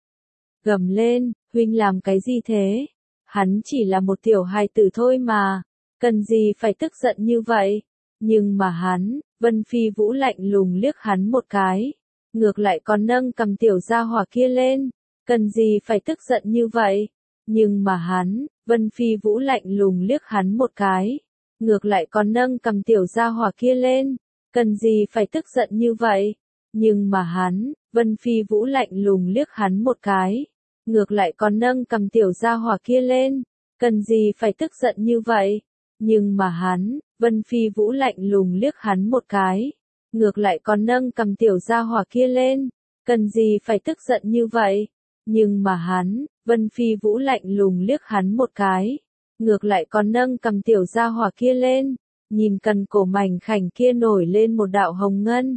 Gầm lên, huynh làm cái gì thế? Hắn chỉ là một tiểu hài tử thôi mà. Cần gì phải tức giận như vậy? Nhưng mà hắn, Vân Phi Vũ lạnh lùng liếc hắn một cái. Ngược lại còn nâng cầm tiểu gia hỏa kia lên. Cần gì phải tức giận như vậy? Nhưng mà hắn, Vân Phi Vũ lạnh lùng liếc hắn một cái. Ngược lại còn nâng cầm tiểu gia hỏa kia lên. Cần gì phải tức giận như vậy? Nhưng mà hắn, Vân Phi Vũ lạnh lùng liếc hắn một cái. Ngược lại còn nâng cầm tiểu gia hỏa kia lên. Cần gì phải tức giận như vậy? Nhưng mà hắn, Vân Phi Vũ lạnh lùng liếc hắn một cái. Ngược lại còn nâng cầm tiểu gia hỏa kia lên. Cần gì phải tức giận như vậy? Nhưng mà hắn, Vân Phi Vũ lạnh lùng liếc hắn một cái. Ngược lại còn nâng cầm tiểu gia hỏa kia lên. Nhìn cần cổ mảnh khảnh kia nổi lên một đạo hồng ngân.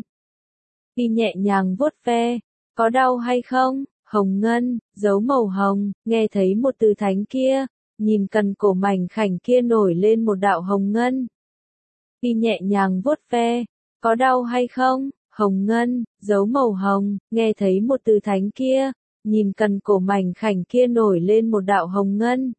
Y nhẹ nhàng vuốt ve. Có đau hay không? Hồng ngân, dấu màu hồng, nghe thấy một từ thánh kia. Nhìn cần cổ mảnh khảnh kia nổi lên một đạo hồng ngân. Y nhẹ nhàng vuốt ve. Có đau hay không? Hồng ngân, dấu màu hồng, nghe thấy một từ thánh kia. Nhìn cần cổ mảnh khảnh kia nổi lên một đạo hồng ngân.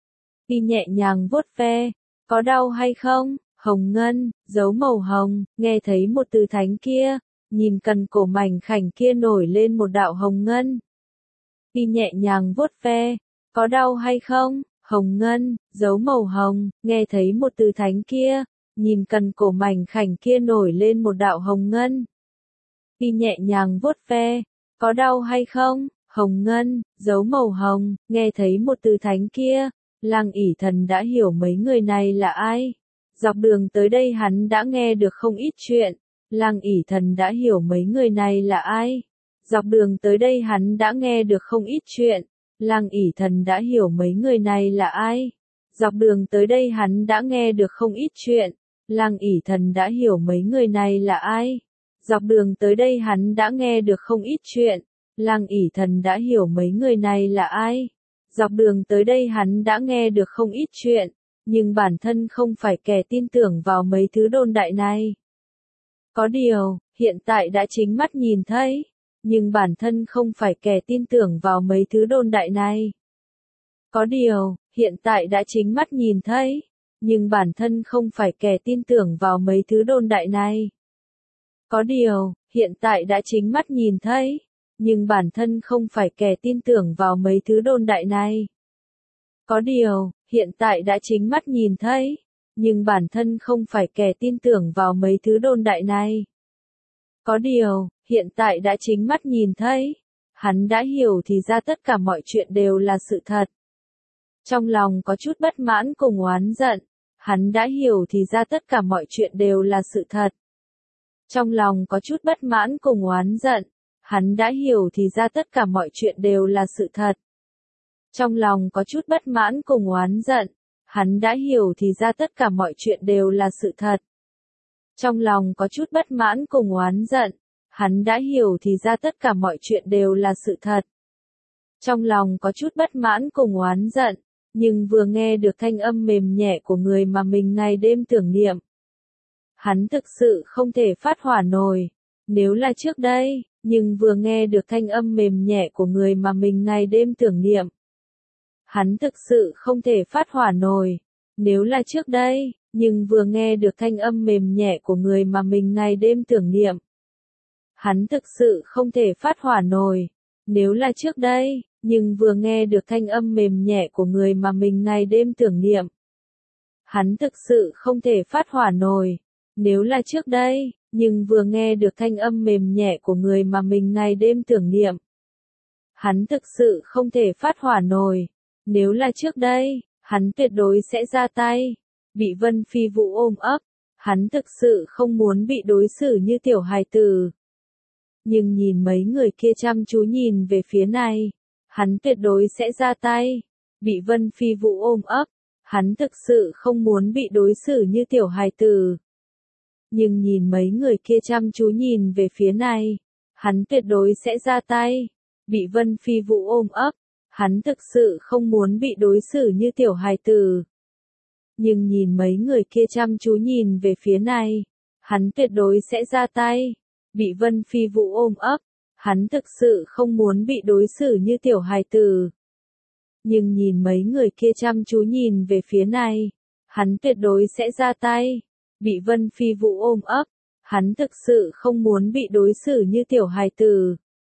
Y nhẹ nhàng vuốt ve. Có đau hay không? Hồng ngân, dấu màu hồng, nghe thấy một từ thánh kia. Nhìn cần cổ mảnh khảnh kia nổi lên một đạo hồng ngân. Y nhẹ nhàng vuốt ve. Có đau hay không? Hồng ngân, dấu màu hồng, nghe thấy một từ thánh kia. Nhìn cần cổ mảnh khảnh kia nổi lên một đạo hồng ngân. Y nhẹ nhàng vuốt ve. Có đau hay không? Hồng ngân, dấu màu hồng, nghe thấy một từ thánh kia. Lăng ỷ thần đã hiểu mấy người này là ai. Dọc đường tới đây hắn đã nghe được không ít chuyện. Lăng ỷ thần đã hiểu mấy người này là ai. Dọc đường tới đây hắn đã nghe được không ít chuyện. Lăng ỷ thần đã hiểu mấy người này là ai. Dọc đường tới đây hắn đã nghe được không ít chuyện. Lăng ỷ thần đã hiểu mấy người này là ai. Dọc đường tới đây hắn đã nghe được không ít chuyện. Lăng ỷ thần đã hiểu mấy người này là ai. Dọc đường tới đây hắn đã nghe được không ít chuyện. Nhưng bản thân không phải kẻ tin tưởng vào mấy thứ đồn đại này. Có điều, hiện tại đã chính mắt nhìn thấy. Nhưng bản thân không phải kẻ tin tưởng vào mấy thứ đồn đại này. Có điều, hiện tại đã chính mắt nhìn thấy. Nhưng bản thân không phải kẻ tin tưởng vào mấy thứ đồn đại này. Có điều, hiện tại đã chính mắt nhìn thấy. Nhưng bản thân không phải kẻ tin tưởng vào mấy thứ đồn đại này. Có điều, hiện tại đã chính mắt nhìn thấy. Nhưng bản thân không phải kẻ tin tưởng vào mấy thứ đồn đại này. Có điều, hiện tại đã chính mắt nhìn thấy. Hắn đã hiểu thì ra tất cả mọi chuyện đều là sự thật. Trong lòng có chút bất mãn cùng oán giận. Hắn đã hiểu thì ra tất cả mọi chuyện đều là sự thật. Trong lòng có chút bất mãn cùng oán giận. Hắn đã hiểu thì ra tất cả mọi chuyện đều là sự thật. Trong lòng có chút bất mãn cùng oán giận. Hắn đã hiểu thì ra tất cả mọi chuyện đều là sự thật. Trong lòng có chút bất mãn cùng oán giận. Hắn đã hiểu thì ra tất cả mọi chuyện đều là sự thật. Trong lòng có chút bất mãn cùng oán giận. Nhưng vừa nghe được thanh âm mềm nhẹ của người mà mình ngày đêm tưởng niệm. Hắn thực sự không thể phát hỏa nổi. Nếu là trước đây, nhưng vừa nghe được thanh âm mềm nhẹ của người mà mình ngày đêm tưởng niệm. Hắn thực sự không thể phát hỏa nổi. Nếu là trước đây, nhưng vừa nghe được thanh âm mềm nhẹ của người mà mình ngày đêm tưởng niệm. Hắn thực sự không thể phát hỏa nổi. Nếu là trước đây, nhưng vừa nghe được thanh âm mềm nhẹ của người mà mình ngày đêm tưởng niệm. Hắn thực sự không thể phát hỏa nổi. Nếu là trước đây, Nhưng vừa nghe được thanh âm mềm nhẹ của người mà mình ngày đêm tưởng niệm, hắn thực sự không thể phát hỏa nổi. Nếu là trước đây, hắn tuyệt đối sẽ ra tay. Bị Vân Phi Vũ ôm ấp, hắn thực sự không muốn bị đối xử như tiểu hài tử. Nhưng nhìn mấy người kia chăm chú nhìn về phía này, hắn tuyệt đối sẽ ra tay. Bị Vân Phi Vũ ôm ấp, hắn thực sự không muốn bị đối xử như tiểu hài tử. Nhưng nhìn mấy người kia chăm chú nhìn về phía này, hắn tuyệt đối sẽ ra tay. Bị Vân Phi Vũ ôm ấp, hắn thực sự không muốn bị đối xử như tiểu hài tử. Nhưng nhìn mấy người kia chăm chú nhìn về phía này, hắn tuyệt đối sẽ ra tay. Bị Vân Phi Vũ ôm ấp, hắn thực sự không muốn bị đối xử như tiểu hài tử. Nhưng nhìn mấy người kia chăm chú nhìn về phía này, hắn tuyệt đối sẽ ra tay. Bị Vân Phi Vũ ôm ấp, hắn thực sự không muốn bị đối xử như tiểu hài tử.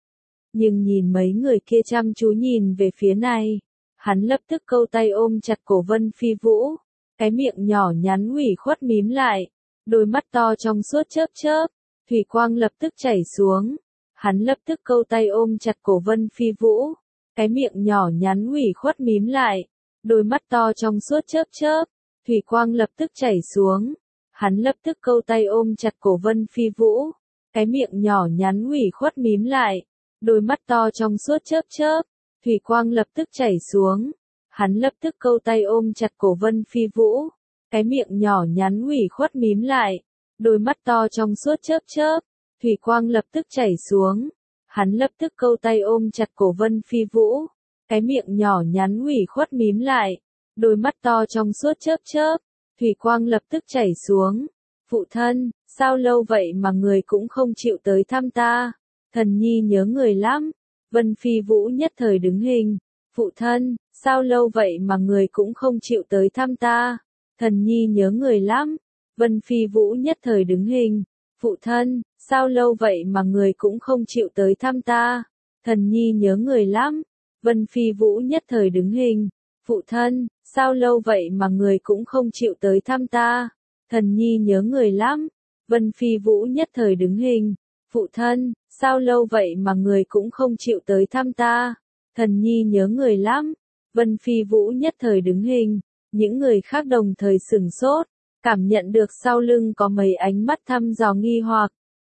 Nhưng nhìn mấy người kia chăm chú nhìn về phía này, hắn lập tức câu tay ôm chặt cổ Vân Phi Vũ, cái miệng nhỏ nhắn ủy khuất mím lại, đôi mắt to trong suốt chớp chớp, thủy quang lập tức chảy xuống. Hắn lập tức câu tay ôm chặt cổ Vân Phi Vũ, cái miệng nhỏ nhắn ủy khuất mím lại, đôi mắt to trong suốt chớp chớp, thủy quang lập tức chảy xuống. Hắn lập tức câu tay ôm chặt cổ Vân Phi Vũ, cái miệng nhỏ nhắn ủy khuất mím lại, đôi mắt to trong suốt chớp chớp, thủy quang lập tức chảy xuống. Hắn lập tức câu tay ôm chặt cổ Vân Phi Vũ, cái miệng nhỏ nhắn ủy khuất mím lại, đôi mắt to trong suốt chớp chớp, thủy quang lập tức chảy xuống. Hắn lập tức câu tay ôm chặt cổ Vân Phi Vũ, cái miệng nhỏ nhắn ủy khuất mím lại, đôi mắt to trong suốt chớp chớp, thủy quang lập tức chảy xuống. Phụ thân, sao lâu vậy mà người cũng không chịu tới thăm ta? Thần nhi nhớ người lắm. Vân Phi Vũ nhất thời đứng hình. Phụ thân, sao lâu vậy mà người cũng không chịu tới thăm ta? Thần nhi nhớ người lắm. Vân Phi Vũ nhất thời đứng hình. Phụ thân, sao lâu vậy mà người cũng không chịu tới thăm ta? Thần nhi nhớ người lắm. Vân Phi Vũ nhất thời đứng hình. Phụ thân, sao lâu vậy mà người cũng không chịu tới thăm ta? Thần nhi nhớ người lắm. Vân Phi Vũ nhất thời đứng hình. Phụ thân, sao lâu vậy mà người cũng không chịu tới thăm ta? Thần nhi nhớ người lắm. Vân Phi Vũ nhất thời đứng hình. Những người khác đồng thời sửng sốt, cảm nhận được sau lưng có mấy ánh mắt thăm dò nghi hoặc.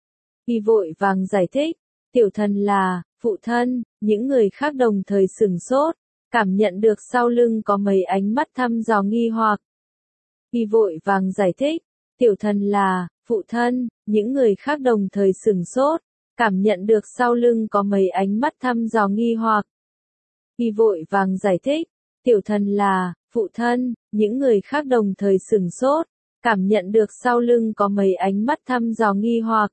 Y vội vàng giải thích, tiểu thần là, phụ thân. Những người khác đồng thời sửng sốt, cảm nhận được sau lưng có mấy ánh mắt thăm dò nghi hoặc. Y vội vàng giải thích, tiểu thần là, phụ thân. Những người khác đồng thời sửng sốt, cảm nhận được sau lưng có mấy ánh mắt thăm dò nghi hoặc. Y vội vàng giải thích, tiểu thần là, phụ thân. Những người khác đồng thời sửng sốt, cảm nhận được sau lưng có mấy ánh mắt thăm dò nghi hoặc.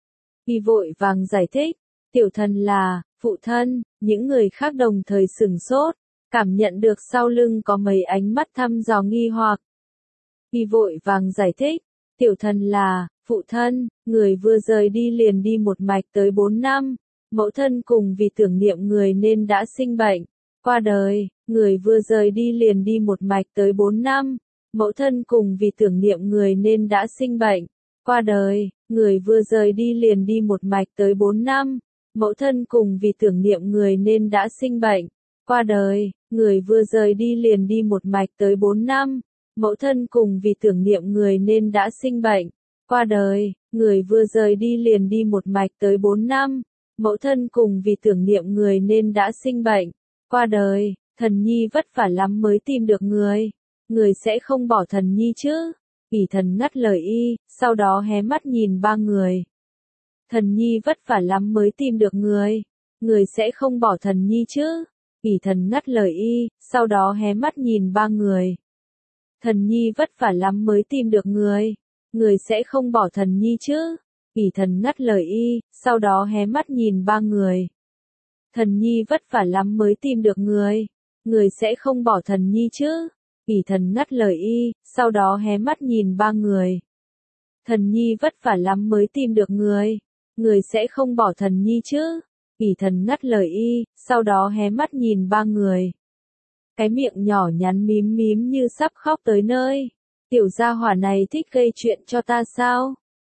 Y vội vàng giải thích, tiểu thần là, phụ thân. Những người khác đồng thời sửng sốt, cảm nhận được sau lưng có mấy ánh mắt thăm dò nghi hoặc. Y vội vàng giải thích, tiểu thần là, phụ thân. Người vừa rời đi liền đi một mạch tới 4 năm, mẫu thân cùng vì tưởng niệm người nên đã sinh bệnh, qua đời. Người vừa rời đi liền đi một mạch tới 4 năm, mẫu thân cùng vì tưởng niệm người nên đã sinh bệnh, qua đời. Người vừa rời đi liền đi một mạch tới 4 năm, mẫu thân cùng vì tưởng niệm người nên đã sinh bệnh, qua đời. Người vừa rời đi liền đi một mạch tới 4 năm, mẫu thân cùng vì tưởng niệm người nên đã sinh bệnh, qua đời. Người vừa rời đi liền đi một mạch tới 4 năm, mẫu thân cùng vì tưởng niệm người nên đã sinh bệnh, qua đời. Thần nhi vất vả lắm mới tìm được người. Người sẽ không bỏ thần nhi chứ? Ỷ thần ngắt lời y, sau đó hé mắt nhìn ba người. Thần nhi vất vả lắm mới tìm được người. Người sẽ không bỏ thần nhi chứ? Ỷ thần ngắt lời y, sau đó hé mắt nhìn ba người. Thần nhi vất vả lắm mới tìm được người. Người sẽ không bỏ thần nhi chứ? Ỷ thần ngắt lời y, sau đó hé mắt nhìn ba người. Thần nhi vất vả lắm mới tìm được người. Người sẽ không bỏ thần nhi chứ? Ỷ thần ngắt lời y, sau đó hé mắt nhìn ba người. Thần nhi vất vả lắm mới tìm được người. Người sẽ không bỏ thần nhi chứ? Ỷ thần ngắt lời y, sau đó hé mắt nhìn ba người. Cái miệng nhỏ nhắn mím mím như sắp khóc tới nơi. Tiểu gia hỏa này thích gây chuyện cho ta sao?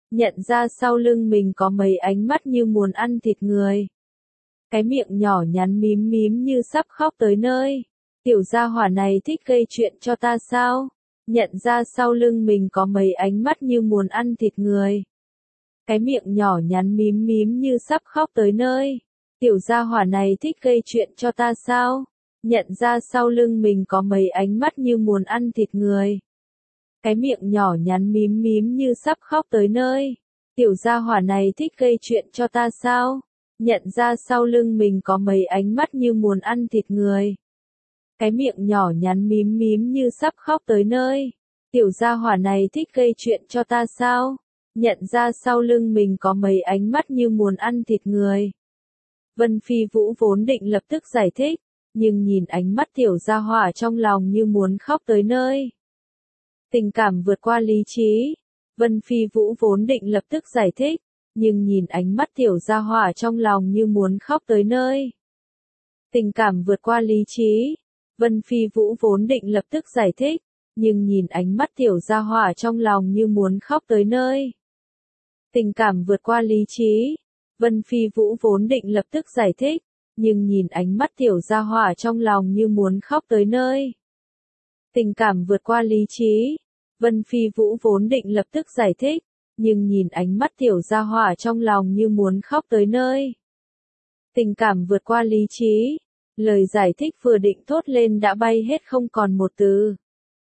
nhận ra sau lưng mình có mấy ánh mắt như muốn ăn thịt người. Cái miệng nhỏ nhắn mím mím như sắp khóc tới nơi. Tiểu gia hỏa này thích gây chuyện cho ta sao? Nhận ra sau lưng mình có mấy ánh mắt như muốn ăn thịt người. Cái miệng nhỏ nhắn mím mím như sắp khóc tới nơi. Tiểu gia hỏa này thích gây chuyện cho ta sao? Nhận ra sau lưng mình có mấy ánh mắt như muốn ăn thịt người. Cái miệng nhỏ nhắn mím mím như sắp khóc tới nơi. Tiểu gia hỏa này thích gây chuyện cho ta sao? Nhận ra sau lưng mình có mấy ánh mắt như muốn ăn thịt người. Cái miệng nhỏ nhắn mím mím như sắp khóc tới nơi. Tiểu gia hỏa này thích gây chuyện cho ta sao? Nhận ra sau lưng mình có mấy ánh mắt như muốn ăn thịt người. Vân Phi Vũ vốn định lập tức giải thích, nhưng nhìn ánh mắt tiểu gia hỏa trong lòng như muốn khóc tới nơi. Tình cảm vượt qua lý trí. Vân Phi Vũ vốn định lập tức giải thích, nhưng nhìn ánh mắt tiểu gia hỏa trong lòng như muốn khóc tới nơi. Tình cảm vượt qua lý trí. Vân Phi Vũ vốn định lập tức giải thích, nhưng nhìn ánh mắt tiểu gia hỏa trong lòng như muốn khóc tới nơi. Tình cảm vượt qua lý trí. Vân Phi Vũ vốn định lập tức giải thích, nhưng nhìn ánh mắt tiểu gia hỏa trong lòng như muốn khóc tới nơi. Tình cảm vượt qua lý trí. Vân Phi Vũ vốn định lập tức giải thích, nhưng nhìn ánh mắt tiểu gia hỏa trong lòng như muốn khóc tới nơi. Tình cảm vượt qua lý trí. Lời giải thích vừa định thốt lên đã bay hết không còn một từ.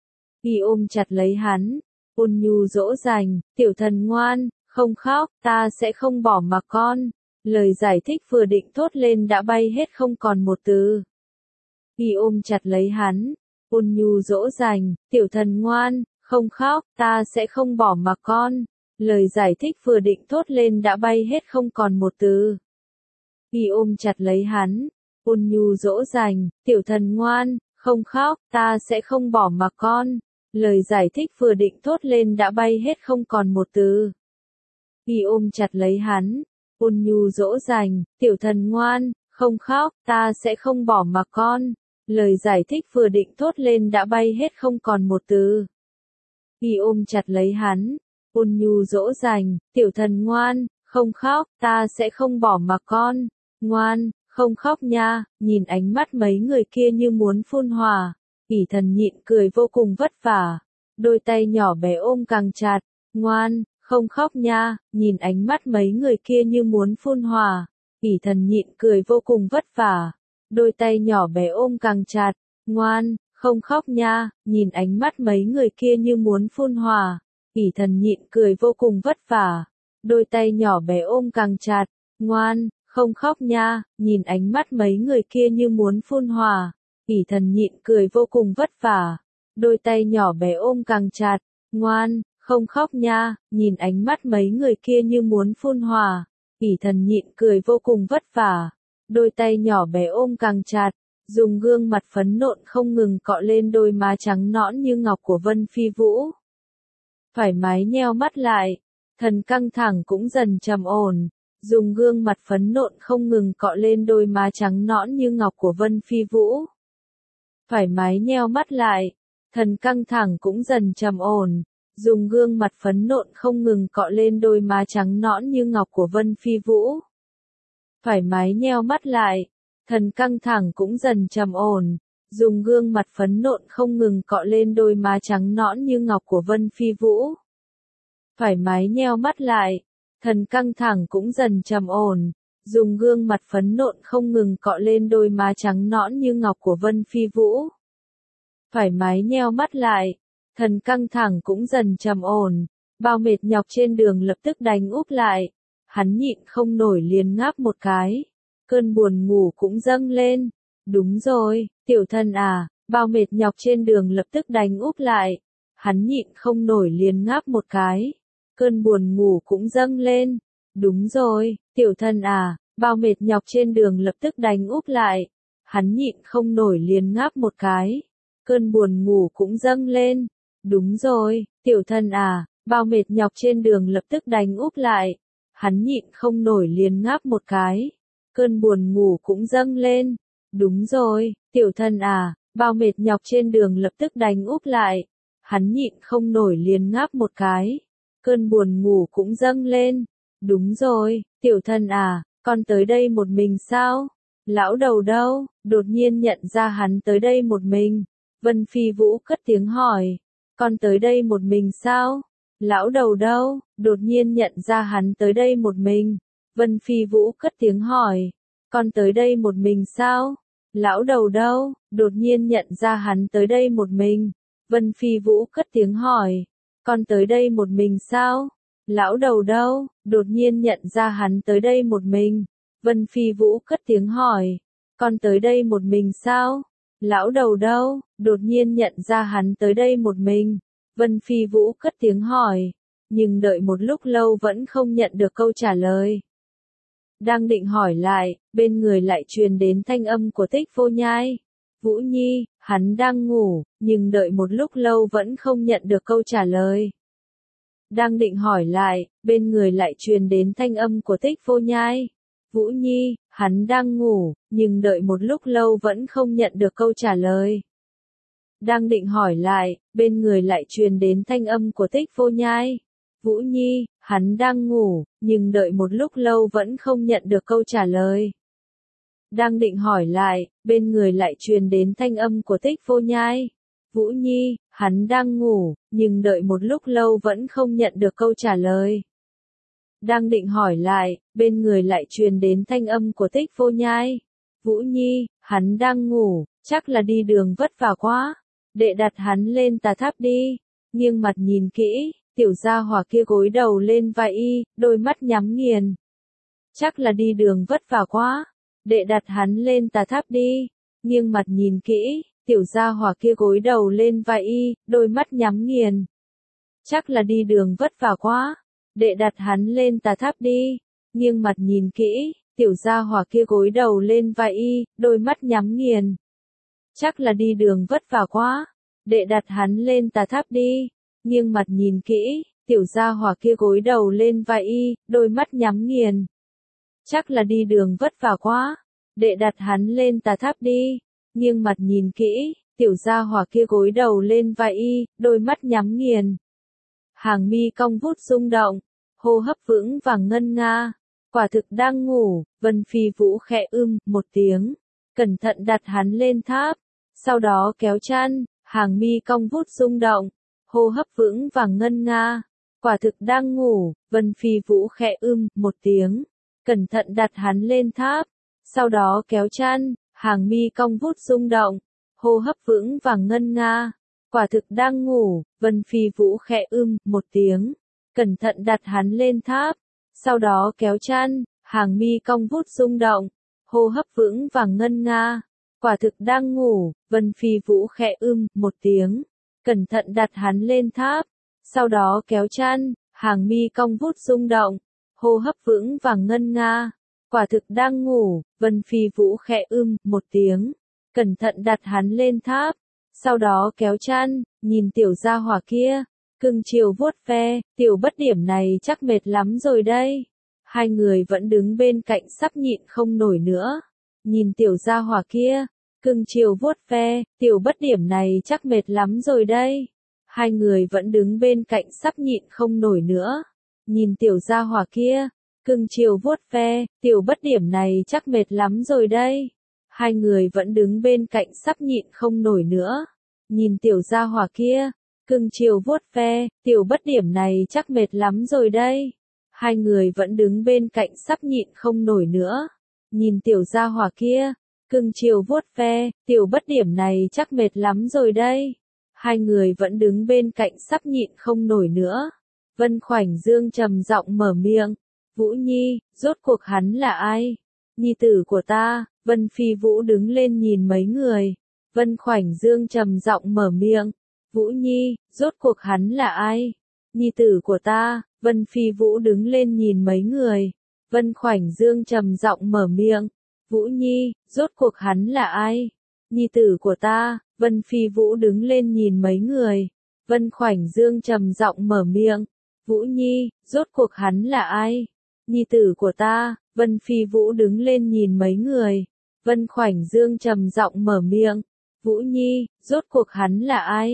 Y ôm chặt lấy hắn, ôn nhu dỗ dành, tiểu thần ngoan, không khóc, ta sẽ không bỏ mặc con. Lời giải thích vừa định thốt lên đã bay hết không còn một từ. Y ôm chặt lấy hắn, ôn nhu dỗ dành, tiểu thần ngoan, không khóc, ta sẽ không bỏ mặc con. Lời giải thích vừa định thốt lên đã bay hết không còn một từ. Y ôm chặt lấy hắn, ôn nhu dỗ dành, tiểu thần ngoan, không khóc, ta sẽ không bỏ mặc con. Lời giải thích vừa định thốt lên đã bay hết không còn một từ. Y ôm chặt lấy hắn, ôn nhu dỗ dành, tiểu thần ngoan, không khóc, ta sẽ không bỏ mặc con. Lời giải thích vừa định thốt lên đã bay hết không còn một từ. Y ôm chặt lấy hắn, ôn nhu dỗ dành, tiểu thần ngoan, không khóc, ta sẽ không bỏ mặc con. Ngoan, không khóc nha. Nhìn ánh mắt mấy người kia như muốn phun hỏa. Ỷ Thần nhịn cười vô cùng vất vả. Đôi tay nhỏ bé ôm càng chặt. Ngoan, không khóc nha. Nhìn ánh mắt mấy người kia như muốn phun hỏa. Ỷ Thần nhịn cười vô cùng vất vả. Đôi tay nhỏ bé ôm càng chặt. Ngoan, không khóc nha. Nhìn ánh mắt mấy người kia như muốn phun hỏa. Ỷ Thần nhịn cười vô cùng vất vả. Đôi tay nhỏ bé ôm càng chặt. Ngoan, không khóc nha. Nhìn ánh mắt mấy người kia như muốn phun hỏa. Ỷ Thần nhịn cười vô cùng vất vả. Đôi tay nhỏ bé ôm càng chặt. Ngoan, không khóc nha. Nhìn ánh mắt mấy người kia như muốn phun hỏa. Ỷ Thần nhịn cười vô cùng vất vả. Đôi tay nhỏ bé ôm càng chặt. Dùng gương mặt phấn nộn không ngừng cọ lên đôi má trắng nõn như ngọc của Vân Phi Vũ. Thoải mái nheo mắt lại. Thần căng thẳng cũng dần trầm ổn. Dùng gương mặt phấn nộn không ngừng cọ lên đôi má trắng nõn như ngọc của Vân Phi Vũ. Thoải mái nheo mắt lại. Thần căng thẳng cũng dần trầm ổn. Dùng gương mặt phấn nộn không ngừng cọ lên đôi má trắng nõn như ngọc của Vân Phi Vũ. Thoải mái nheo mắt lại. Thần căng thẳng cũng dần trầm ổn. Dùng gương mặt phấn nộn không ngừng cọ lên đôi má trắng nõn như ngọc của Vân Phi Vũ. Thoải mái nheo mắt lại. Thần căng thẳng cũng dần trầm ổn. Dùng gương mặt phấn nộn không ngừng cọ lên đôi má trắng nõn như ngọc của Vân Phi Vũ. Thoải mái nheo mắt lại. Thần căng thẳng cũng dần trầm ổn. Bao mệt nhọc trên đường lập tức đánh úp lại. Hắn nhịn không nổi liền ngáp một cái. Cơn buồn ngủ cũng dâng lên. Đúng rồi, tiểu thân à. Bao mệt nhọc trên đường lập tức đánh úp lại. Hắn nhịn không nổi liền ngáp một cái. Cơn buồn ngủ cũng dâng lên. Đúng rồi, tiểu thân à. Bao mệt nhọc trên đường lập tức đánh úp lại. Hắn nhịn không nổi liền ngáp một cái. Cơn buồn ngủ cũng dâng lên. Đúng rồi, tiểu thân à. Bao mệt nhọc trên đường lập tức đánh úp lại. Hắn nhịn không nổi liền ngáp một cái. Cơn buồn ngủ cũng dâng lên. Đúng rồi, tiểu thân à. Bao mệt nhọc trên đường lập tức đánh úp lại. Hắn nhịn không nổi liền ngáp một cái. cơn buồn ngủ cũng dâng lên. Đúng rồi, tiểu thần à, con tới đây một mình sao? Lão đầu đâu? Đột nhiên nhận ra hắn tới đây một mình. Vân Phi Vũ cất tiếng hỏi. Con tới đây một mình sao? Lão đầu đâu? Đột nhiên nhận ra hắn tới đây một mình. Vân Phi Vũ cất tiếng hỏi. Con tới đây một mình sao? Lão đầu đâu? Đột nhiên nhận ra hắn tới đây một mình. Vân Phi Vũ cất tiếng hỏi. Con tới đây một mình sao? Lão đầu đâu? Đột nhiên nhận ra hắn tới đây một mình. Vân Phi Vũ cất tiếng hỏi. Con tới đây một mình sao? Lão đầu đâu? Đột nhiên nhận ra hắn tới đây một mình. Vân Phi Vũ cất tiếng hỏi. Nhưng đợi một lúc lâu vẫn không nhận được câu trả lời. Đang định hỏi lại, bên người lại truyền đến thanh âm của Tích Vô Nhai. Vũ Nhi, hắn đang ngủ, nhưng đợi một lúc lâu vẫn không nhận được câu trả lời. Đang định hỏi lại, bên người lại truyền đến thanh âm của Tích Vô Nhai. Vũ Nhi, hắn đang ngủ, nhưng đợi một lúc lâu vẫn không nhận được câu trả lời. Đang định hỏi lại, bên người lại truyền đến thanh âm của Tích Vô Nhai. Vũ Nhi, hắn đang ngủ, nhưng đợi một lúc lâu vẫn không nhận được câu trả lời. Đang định hỏi lại, bên người lại truyền đến thanh âm của Tích Vô Nhai. Vũ Nhi, hắn đang ngủ, nhưng đợi một lúc lâu vẫn không nhận được câu trả lời. Đang định hỏi lại, bên người lại truyền đến thanh âm của Tích Vô Nhai. Vũ Nhi, hắn đang ngủ, chắc là đi đường vất vả quá. Đệ đặt hắn lên tà tháp đi. Nghiêng mặt nhìn kỹ, tiểu gia hỏa kia gối đầu lên vai y, đôi mắt nhắm nghiền. Chắc là đi đường vất vả quá. Đệ đặt hắn lên tà tháp đi. Nghiêng mặt nhìn kỹ, tiểu gia hỏa kia gối đầu lên vai y, đôi mắt nhắm nghiền. Chắc là đi đường vất vả quá. Đệ đặt hắn lên tà tháp đi. Nghiêng mặt nhìn kỹ, tiểu gia hỏa kia gối đầu lên vai y, đôi mắt nhắm nghiền. Chắc là đi đường vất vả quá. Đệ đặt hắn lên tà tháp đi. Nghiêng mặt nhìn kỹ, tiểu gia hỏa kia gối đầu lên vai y, đôi mắt nhắm nghiền. Chắc là đi đường vất vả quá. Đệ đặt hắn lên tà tháp đi. Nghiêng mặt nhìn kỹ, tiểu gia hỏa kia gối đầu lên vai y, đôi mắt nhắm nghiền. Hàng mi cong vút rung động, hô hấp vững vàng ngân nga. Quả thực đang ngủ, Vân Phi Vũ khẽ một tiếng, cẩn thận đặt hắn lên tháp, sau đó kéo chăn, hàng mi cong vút rung động, hô hấp vững vàng ngân nga. Quả thực đang ngủ, Vân Phi Vũ khẽ một tiếng, cẩn thận đặt hắn lên tháp, sau đó kéo chăn, hàng mi cong vút rung động, hô hấp vững vàng ngân nga. Quả thực đang ngủ, Vân Phi Vũ khẽ một tiếng, cẩn thận đặt hắn lên tháp, sau đó kéo chăn, hàng mi cong vút rung động, hô hấp vững vàng ngân nga. Quả thực đang ngủ, Vân Phi Vũ khẽ một tiếng, cẩn thận đặt hắn lên tháp, sau đó kéo chăn, hàng mi cong vút rung động, hô hấp vững vàng ngân nga. Quả thực đang ngủ, Vân Phi Vũ khẽ một tiếng, cẩn thận đặt hắn lên tháp, sau đó kéo chăn, nhìn tiểu gia hỏa kia, cưng chiều vuốt ve, tiểu bất điểm này chắc mệt lắm rồi đây. Hai người vẫn đứng bên cạnh sắp nhịn không nổi nữa. Nhìn tiểu gia hỏa kia, cưng chiều vuốt ve, tiểu bất điểm này chắc mệt lắm rồi đây. Hai người vẫn đứng bên cạnh sắp nhịn không nổi nữa. Nhìn tiểu gia hỏa kia, cưng chiều vuốt ve, tiểu bất điểm này chắc mệt lắm rồi đây. Hai người vẫn đứng bên cạnh sắp nhịn không nổi nữa. Nhìn tiểu gia hỏa kia, cưng chiều vuốt ve, tiểu bất điểm này chắc mệt lắm rồi đây. Hai người vẫn đứng bên cạnh sắp nhịn không nổi nữa. Nhìn tiểu gia hỏa kia, cưng chiều vuốt ve, tiểu bất điểm này chắc mệt lắm rồi đây. Hai người vẫn đứng bên cạnh sắp nhịn không nổi nữa. Vân Khoảnh Dương trầm giọng mở miệng. Vũ Nhi, rốt cuộc hắn là ai? Nhi tử của ta. Vân Phi Vũ đứng lên nhìn mấy người. Vân Khoảnh Dương trầm giọng mở miệng. Vũ Nhi, rốt cuộc hắn là ai? Nhi tử của ta. Vân Phi Vũ đứng lên nhìn mấy người. Vân Khoảnh Dương trầm giọng mở miệng. Vũ Nhi, rốt cuộc hắn là ai? Nhi tử của ta. Vân Phi Vũ đứng lên nhìn mấy người. Vân Khoảnh Dương trầm giọng mở miệng. Vũ Nhi, rốt cuộc hắn là ai? Nhi tử của ta. Vân Phi Vũ đứng lên nhìn mấy người. Vân Khoảnh Dương trầm giọng mở miệng. Vũ Nhi, rốt cuộc hắn là ai?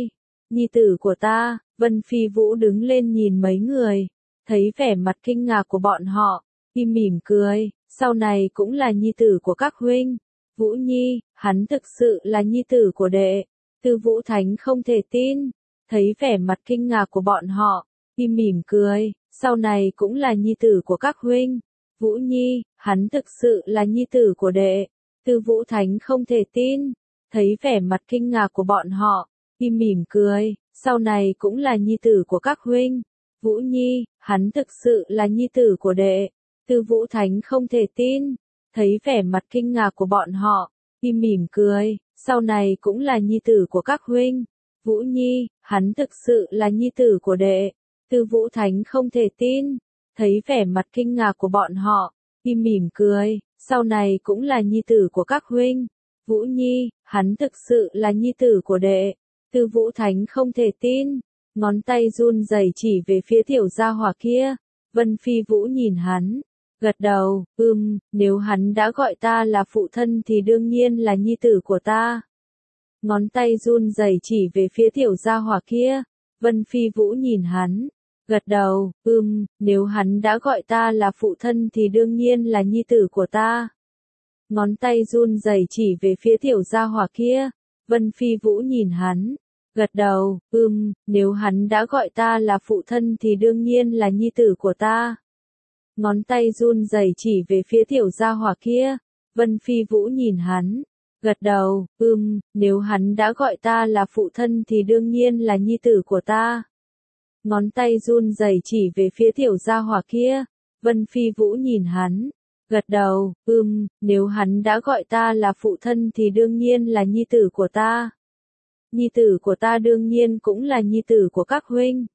nhi tử của ta, Vân Phi Vũ đứng lên nhìn mấy người, thấy vẻ mặt kinh ngạc của bọn họ, thì mỉm cười, sau này cũng là nhi tử của các huynh. Vũ Nhi, hắn thực sự là nhi tử của đệ. Tư Vũ Thánh không thể tin, thấy vẻ mặt kinh ngạc của bọn họ, thì mỉm cười, sau này cũng là nhi tử của các huynh. Vũ Nhi, hắn thực sự là nhi tử của đệ. Tư Vũ Thánh không thể tin, thấy vẻ mặt kinh ngạc của bọn họ, thì mỉm cười, sau này cũng là nhi tử của các huynh. Vũ Nhi, hắn thực sự là nhi tử của đệ. Tư Vũ Thánh không thể tin, thấy vẻ mặt kinh ngạc của bọn họ, thì mỉm cười, sau này cũng là nhi tử của các huynh. Vũ Nhi, hắn thực sự là nhi tử của đệ. Tư Vũ Thánh không thể tin, thấy vẻ mặt kinh ngạc của bọn họ, thì mỉm cười, sau này cũng là nhi tử của các huynh. Vũ Nhi, hắn thực sự là nhi tử của đệ. Tư Vũ Thánh không thể tin, ngón tay run rẩy chỉ về phía tiểu gia hỏa kia. Vân Phi Vũ nhìn hắn, gật đầu, nếu hắn đã gọi ta là phụ thân thì đương nhiên là nhi tử của ta. Ngón tay run rẩy chỉ về phía tiểu gia hỏa kia. Vân Phi Vũ nhìn hắn, gật đầu, nếu hắn đã gọi ta là phụ thân thì đương nhiên là nhi tử của ta. Ngón tay run rẩy chỉ về phía tiểu gia hỏa kia. Vân Phi Vũ nhìn hắn, gật đầu, nếu hắn đã gọi ta là phụ thân thì đương nhiên là nhi tử của ta. Ngón tay run rẩy chỉ về phía tiểu gia hỏa kia. Vân Phi Vũ nhìn hắn, gật đầu, nếu hắn đã gọi ta là phụ thân thì đương nhiên là nhi tử của ta. Ngón tay run rẩy chỉ về phía tiểu gia hỏa kia. Vân Phi Vũ nhìn hắn, gật đầu, nếu hắn đã gọi ta là phụ thân thì đương nhiên là nhi tử của ta. Nhi tử của ta đương nhiên cũng là nhi tử của các huynh.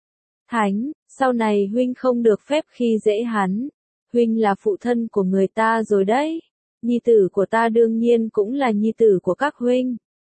Thánh, sau này huynh không được phép khi dễ hắn. Huynh là phụ thân của người ta rồi đấy. Nhi tử của ta đương nhiên cũng là nhi tử của các huynh.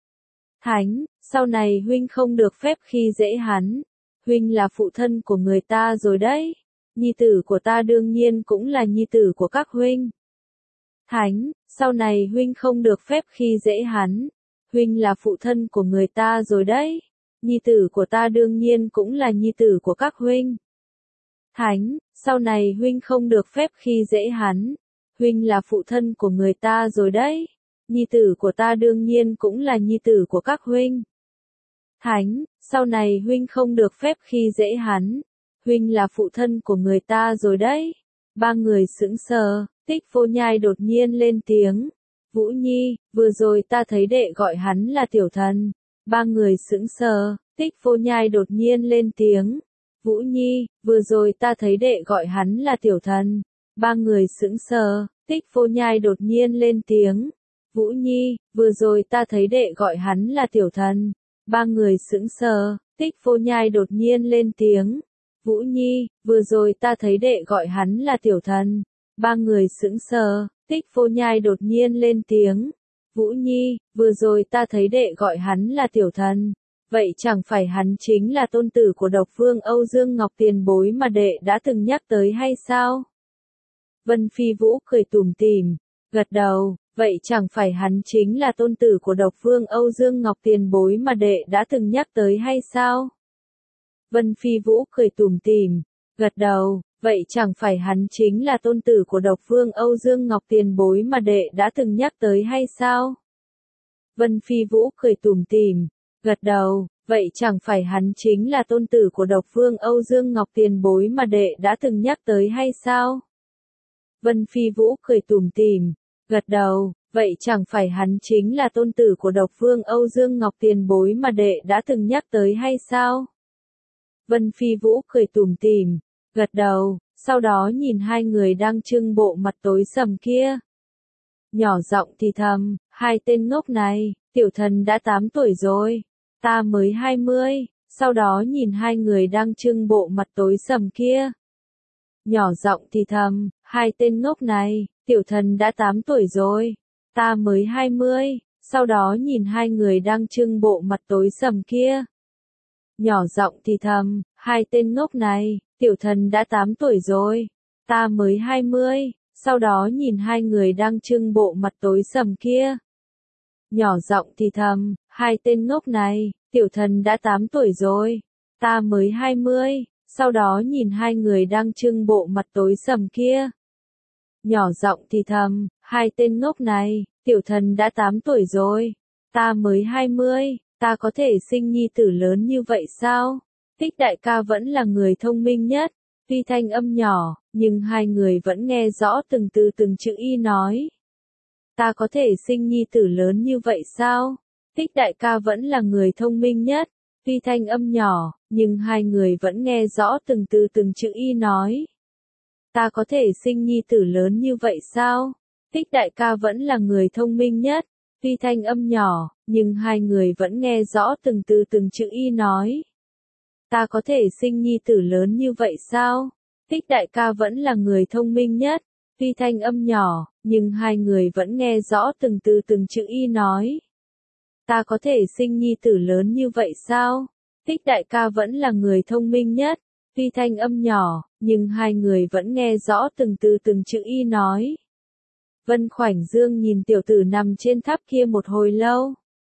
Thánh, sau này huynh không được phép khi dễ hắn. Huynh là phụ thân của người ta rồi đấy. Nhi tử của ta đương nhiên cũng là nhi tử của các huynh. Thánh, sau này huynh không được phép khi dễ hắn. Huynh là phụ thân của người ta rồi đấy. Nhi tử của ta đương nhiên cũng là nhi tử của các huynh. Thánh, sau này huynh không được phép khi dễ hắn. Huynh là phụ thân của người ta rồi đấy. Nhi tử của ta đương nhiên cũng là nhi tử của các huynh. Thánh, sau này huynh không được phép khi dễ hắn. Huynh là phụ thân của người ta rồi đấy. Ba người sững sờ, Tích Vô Nhai đột nhiên lên tiếng. Vũ Nhi, vừa rồi ta thấy đệ gọi hắn là tiểu thần. Ba người sững sờ, Tích Vô Nhai đột nhiên lên tiếng. Vũ Nhi, vừa rồi ta thấy đệ gọi hắn là tiểu thần. Ba người sững sờ, Tích Vô Nhai đột nhiên lên tiếng. Vũ Nhi, vừa rồi ta thấy đệ gọi hắn là tiểu thần. Ba người sững sờ, Tích Vô Nhai đột nhiên lên tiếng. Vũ Nhi, vừa rồi ta thấy đệ gọi hắn là tiểu thần. Ba người sững sờ, Tích Vô Nhai đột nhiên lên tiếng. Vũ Nhi, vừa rồi ta thấy đệ gọi hắn là tiểu thần. Vậy chẳng phải hắn chính là tôn tử của độc vương Âu Dương Ngọc tiền bối mà đệ đã từng nhắc tới hay sao? Vân Phi Vũ cười tủm tỉm, gật đầu, vậy chẳng phải hắn chính là tôn tử của độc vương Âu Dương Ngọc tiền bối mà đệ đã từng nhắc tới hay sao? Vân Phi Vũ cười tủm tỉm, gật đầu, vậy chẳng phải hắn chính là tôn tử của độc vương Âu Dương Ngọc tiền bối mà đệ đã từng nhắc tới hay sao? Vân Phi Vũ cười tủm tỉm, gật đầu, vậy chẳng phải hắn chính là tôn tử của độc vương Âu Dương Ngọc tiền bối mà đệ đã từng nhắc tới hay sao? Vân Phi Vũ cười tủm tỉm, gật đầu, vậy chẳng phải hắn chính là tôn tử của độc vương Âu Dương Ngọc tiền bối mà đệ đã từng nhắc tới hay sao? Vân Phi Vũ cười tủm tỉm, gật đầu, sau đó nhìn hai người đang trưng bộ mặt tối sầm kia. Nhỏ giọng thì thầm, hai tên ngốc này, tiểu thần đã 8 tuổi rồi, ta mới 20, sau đó nhìn hai người đang trưng bộ mặt tối sầm kia. Nhỏ giọng thì thầm, hai tên ngốc này, tiểu thần đã 8 tuổi rồi, ta mới 20, sau đó nhìn hai người đang trưng bộ mặt tối sầm kia. Nhỏ giọng thì thầm, hai tên ngốc này, tiểu thần đã 8 tuổi rồi, ta mới 20, sau đó nhìn hai người đang trưng bộ mặt tối sầm kia. Nhỏ giọng thì thầm, hai tên ngốc này, tiểu thần đã 8 tuổi rồi, ta mới 20, sau đó nhìn hai người đang trưng bộ mặt tối sầm kia. Nhỏ giọng thì thầm, hai tên ngốc này, tiểu thần đã 8 tuổi rồi, ta mới 20, ta có thể sinh nhi tử lớn như vậy sao? Tích đại ca vẫn là người thông minh nhất, tuy thanh âm nhỏ, nhưng hai người vẫn nghe rõ từng từ từng chữ y nói. Ta có thể sinh nhi tử lớn như vậy sao? Tích đại ca vẫn là người thông minh nhất, tuy thanh âm nhỏ, nhưng hai người vẫn nghe rõ từng từ từng chữ y nói. Ta có thể sinh nhi tử lớn như vậy sao? Tích đại ca vẫn là người thông minh nhất, tuy thanh âm nhỏ, nhưng hai người vẫn nghe rõ từng từ từng chữ y nói. Ta có thể sinh nhi tử lớn như vậy sao? Tích đại ca vẫn là người thông minh nhất, tuy thanh âm nhỏ, nhưng hai người vẫn nghe rõ từng từ từng chữ y nói. Ta có thể sinh nhi tử lớn như vậy sao? Tích đại ca vẫn là người thông minh nhất, tuy thanh âm nhỏ, nhưng hai người vẫn nghe rõ từng từ từng chữ y nói. Vân Khoảnh Dương nhìn tiểu tử nằm trên tháp kia một hồi lâu.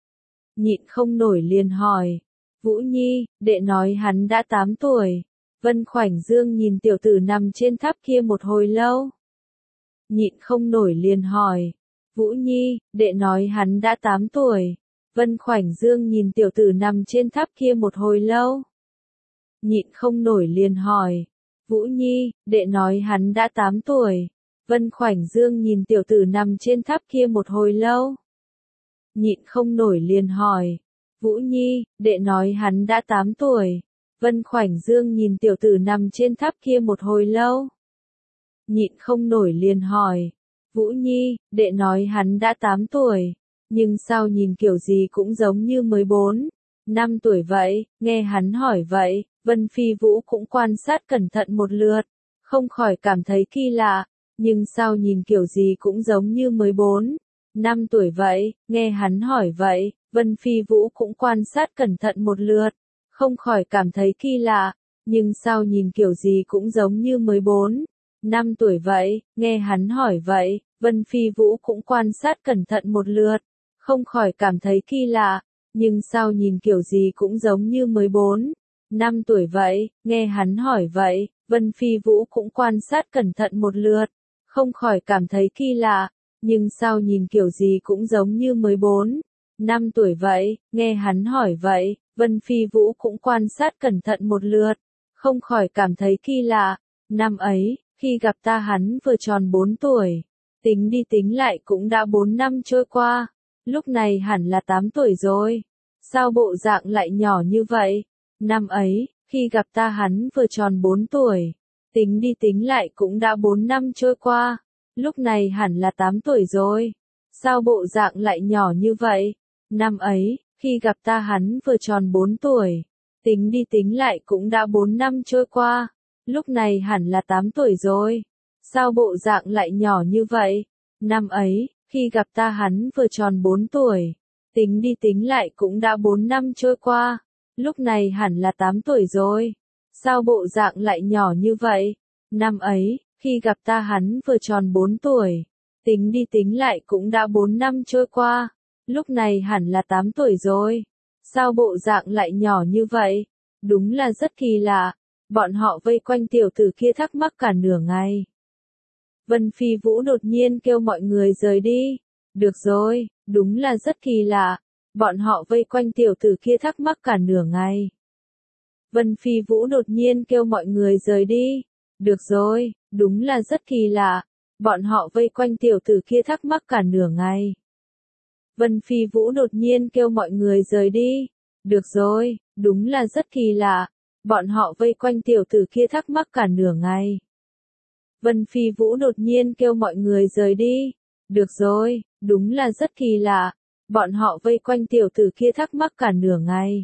Nhịn không nổi liền hỏi. Vũ Nhi, đệ nói hắn đã 8 tuổi. Vân Khoảnh Dương nhìn tiểu tử nằm trên tháp kia một hồi lâu. Nhịn không nổi liền hỏi. Vũ Nhi, đệ nói hắn đã 8 tuổi. Vân Khoảnh Dương nhìn tiểu tử nằm trên tháp kia một hồi lâu. Nhịn không nổi liền hỏi. Vũ Nhi, đệ nói hắn đã 8 tuổi. Vân Khoảnh Dương nhìn tiểu tử nằm trên tháp kia một hồi lâu. Nhịn không nổi liền hỏi. Vũ Nhi, đệ nói hắn đã 8 tuổi. Vân Khoảnh Dương nhìn tiểu tử nằm trên tháp kia một hồi lâu. Nhịn không nổi liền hỏi. Vũ Nhi, đệ nói hắn đã 8 tuổi. Nhưng sao nhìn kiểu gì cũng giống như mới 4, 5 tuổi vậy, nghe hắn hỏi vậy, Vân Phi Vũ cũng quan sát cẩn thận một lượt, không khỏi cảm thấy kỳ lạ, nhưng sao nhìn kiểu gì cũng giống như mới 4, 5 tuổi vậy, nghe hắn hỏi vậy, Vân Phi Vũ cũng quan sát cẩn thận một lượt, không khỏi cảm thấy kỳ lạ, nhưng sao nhìn kiểu gì cũng giống như mới 4, 5 tuổi vậy, nghe hắn hỏi vậy, Vân Phi Vũ cũng quan sát cẩn thận một lượt, không khỏi cảm thấy kỳ lạ, nhưng sao nhìn kiểu gì cũng giống như mới 4, 5 tuổi vậy, nghe hắn hỏi vậy, Vân Phi Vũ cũng quan sát cẩn thận một lượt, không khỏi cảm thấy kỳ lạ, nhưng sao nhìn kiểu gì cũng giống như mới 4, 5 tuổi vậy, nghe hắn hỏi vậy, Vân Phi Vũ cũng quan sát cẩn thận một lượt, không khỏi cảm thấy kỳ lạ, năm ấy, khi gặp ta hắn vừa tròn 4 tuổi, tính đi tính lại cũng đã 4 năm trôi qua. Lúc này hẳn là 8 tuổi rồi. Sao bộ dạng lại nhỏ như vậy? Năm ấy, khi gặp ta hắn vừa tròn 4 tuổi. Tính đi tính lại cũng đã 4 năm trôi qua. Lúc này hẳn là 8 tuổi rồi. Sao bộ dạng lại nhỏ như vậy? Năm ấy, khi gặp ta hắn vừa tròn 4 tuổi. Tính đi tính lại cũng đã 4 năm trôi qua. Lúc này hẳn là 8 tuổi rồi. Sao bộ dạng lại nhỏ như vậy? Năm ấy, khi gặp ta hắn vừa tròn 4 tuổi. Tính đi tính lại cũng đã 4 năm trôi qua. Lúc này hẳn là 8 tuổi rồi. Sao bộ dạng lại nhỏ như vậy? Năm ấy, khi gặp ta hắn vừa tròn 4 tuổi. Tính đi tính lại cũng đã 4 năm trôi qua. Lúc này hẳn là 8 tuổi rồi. Sao bộ dạng lại nhỏ như vậy? Đúng là rất kỳ lạ. Bọn họ vây quanh tiểu tử kia thắc mắc cả nửa ngày. Vân Phi Vũ đột nhiên kêu mọi người rời đi. Được rồi, đúng là rất kỳ lạ. Bọn họ vây quanh tiểu tử kia thắc mắc cả nửa ngày. Vân Phi Vũ đột nhiên kêu mọi người rời đi. Được rồi, đúng là rất kỳ lạ. Bọn họ vây quanh tiểu tử kia thắc mắc cả nửa ngày. Vân Phi Vũ đột nhiên kêu mọi người rời đi. Được rồi, đúng là rất kỳ lạ. Bọn họ vây quanh tiểu tử kia thắc mắc cả nửa ngày. Vân Phi Vũ đột nhiên kêu mọi người rời đi. Được rồi, đúng là rất kỳ lạ. Bọn họ vây quanh tiểu tử kia thắc mắc cả nửa ngày.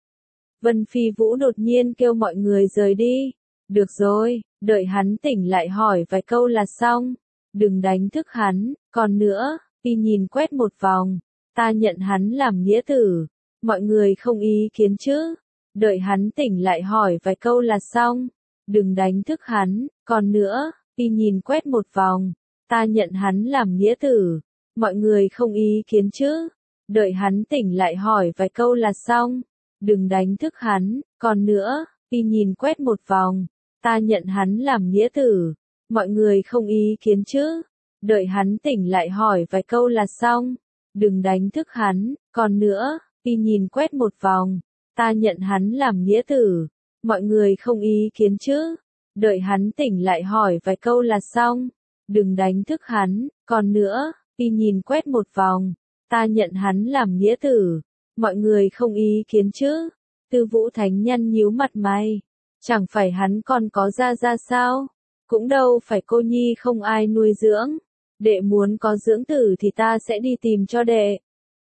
Vân Phi Vũ đột nhiên kêu mọi người rời đi. Được rồi, đợi hắn tỉnh lại hỏi vài câu là xong. Đừng đánh thức hắn, còn nữa, đi nhìn quét một vòng. Ta nhận hắn làm nghĩa tử. Mọi người không ý kiến chứ. Đợi hắn tỉnh lại hỏi vài câu là xong. Đừng đánh thức hắn, còn nữa, đi nhìn quét một vòng. Ta nhận hắn làm nghĩa tử. Mọi người không ý kiến chứ. Đợi hắn tỉnh lại hỏi vài câu là xong. đừng đánh thức hắn, còn nữa, y nhìn quét một vòng, ta nhận hắn làm nghĩa tử, mọi người không ý kiến chứ, đợi hắn tỉnh lại hỏi vài câu là xong, đừng đánh thức hắn, còn nữa, y nhìn quét một vòng, ta nhận hắn làm nghĩa tử, mọi người không ý kiến chứ, đợi hắn tỉnh lại hỏi vài câu là xong, đừng đánh thức hắn, còn nữa, y nhìn quét một vòng, ta nhận hắn làm nghĩa tử, mọi người không ý kiến chứ, Tư Vũ Thánh Nhân nhíu mặt mày, chẳng phải hắn còn có ra sao, cũng đâu phải cô nhi không ai nuôi dưỡng, đệ muốn có dưỡng tử thì ta sẽ đi tìm cho đệ.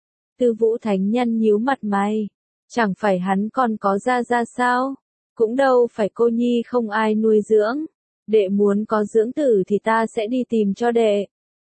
Tư Vũ Thánh Nhân nhíu mặt mày, chẳng phải hắn còn có ra sao, cũng đâu phải cô nhi không ai nuôi dưỡng, đệ muốn có dưỡng tử thì ta sẽ đi tìm cho đệ.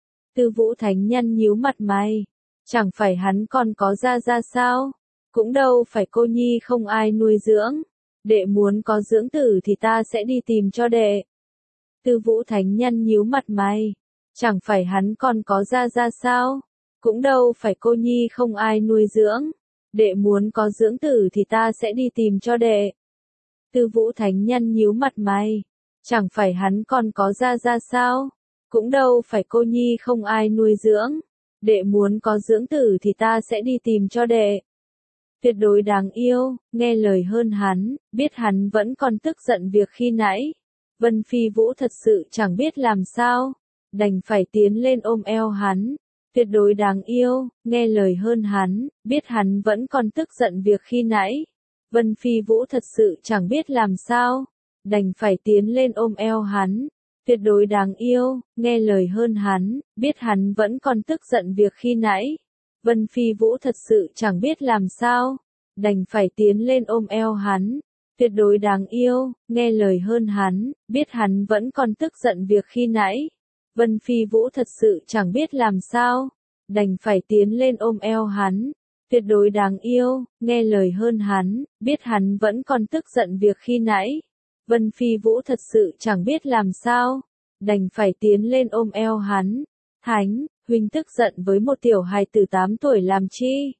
Tư Vũ Thánh Nhân nhíu mặt mày, chẳng phải hắn còn có ra sao, cũng đâu phải cô nhi không ai nuôi dưỡng, đệ muốn có dưỡng tử thì ta sẽ đi tìm cho đệ. Tư Vũ Thánh Nhân nhíu mặt mày, chẳng phải hắn còn có ra sao, cũng đâu phải cô nhi không ai nuôi dưỡng, đệ muốn có dưỡng tử thì ta sẽ đi tìm cho đệ. Tư Vũ Thánh Nhân nhíu mặt mày, chẳng phải hắn còn có ra sao, cũng đâu phải cô nhi không ai nuôi dưỡng, đệ muốn có dưỡng tử thì ta sẽ đi tìm cho đệ. Tuyệt đối đáng yêu, nghe lời hơn hắn, biết hắn vẫn còn tức giận việc khi nãy. Vân Phi Vũ thật sự chẳng biết làm sao, đành phải tiến lên ôm eo hắn. Tuyệt đối đáng yêu, nghe lời hơn hắn, biết hắn vẫn còn tức giận việc khi nãy. Vân Phi Vũ thật sự chẳng biết làm sao, đành phải tiến lên ôm eo hắn. Tuyệt đối đáng yêu, nghe lời hơn hắn, biết hắn vẫn còn tức giận việc khi nãy. Vân Phi Vũ thật sự chẳng biết làm sao, đành phải tiến lên ôm eo hắn. Tuyệt đối đáng yêu, nghe lời hơn hắn, biết hắn vẫn còn tức giận việc khi nãy. Vân Phi Vũ thật sự chẳng biết làm sao, đành phải tiến lên ôm eo hắn. Tuyệt đối đáng yêu, nghe lời hơn hắn, biết hắn vẫn còn tức giận việc khi nãy. Vân Phi Vũ thật sự chẳng biết làm sao, đành phải tiến lên ôm eo hắn. Thánh, huynh tức giận với một tiểu hài tử 8 tuổi làm chi?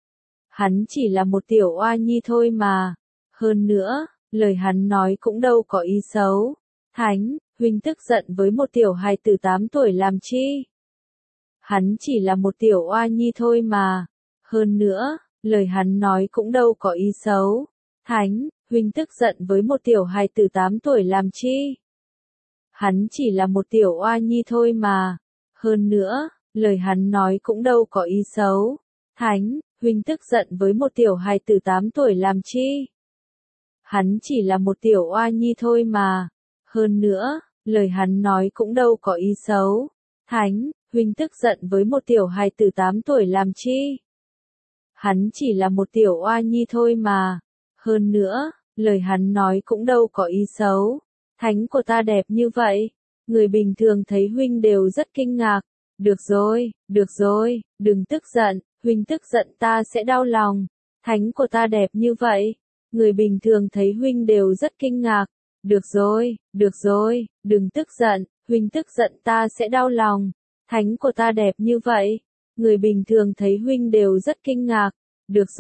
Hắn chỉ là một tiểu oa nhi thôi mà. Hơn nữa, lời hắn nói cũng đâu có ý xấu. Thánh, huynh tức giận với một tiểu hài tử 8 tuổi làm chi? Hắn chỉ là một tiểu oa nhi thôi mà. Hơn nữa, lời hắn nói cũng đâu có ý xấu. Thánh, huynh tức giận với một tiểu hài tử 8 tuổi làm chi? Hắn chỉ là một tiểu oa nhi thôi mà. Hơn nữa, lời hắn nói cũng đâu có ý xấu. Thánh, huynh tức giận với một tiểu hài tử 8 tuổi làm chi? Hắn chỉ là một tiểu oa nhi thôi mà. Hơn nữa, lời hắn nói cũng đâu có ý xấu. Thánh, huynh tức giận với một tiểu hài tử 8 tuổi làm chi? Hắn chỉ là một tiểu oa nhi thôi mà. Hơn nữa, lời hắn nói cũng đâu có ý xấu. Thánh của ta đẹp như vậy, người bình thường thấy huynh đều rất kinh ngạc. Được rồi, đừng tức giận, huynh tức giận ta sẽ đau lòng. Thánh của ta đẹp như vậy, người bình thường thấy huynh đều rất kinh ngạc. Được rồi, đừng tức giận, huynh tức giận ta sẽ đau lòng. Thánh của ta đẹp như vậy, người bình thường thấy huynh đều rất kinh ngạc. Được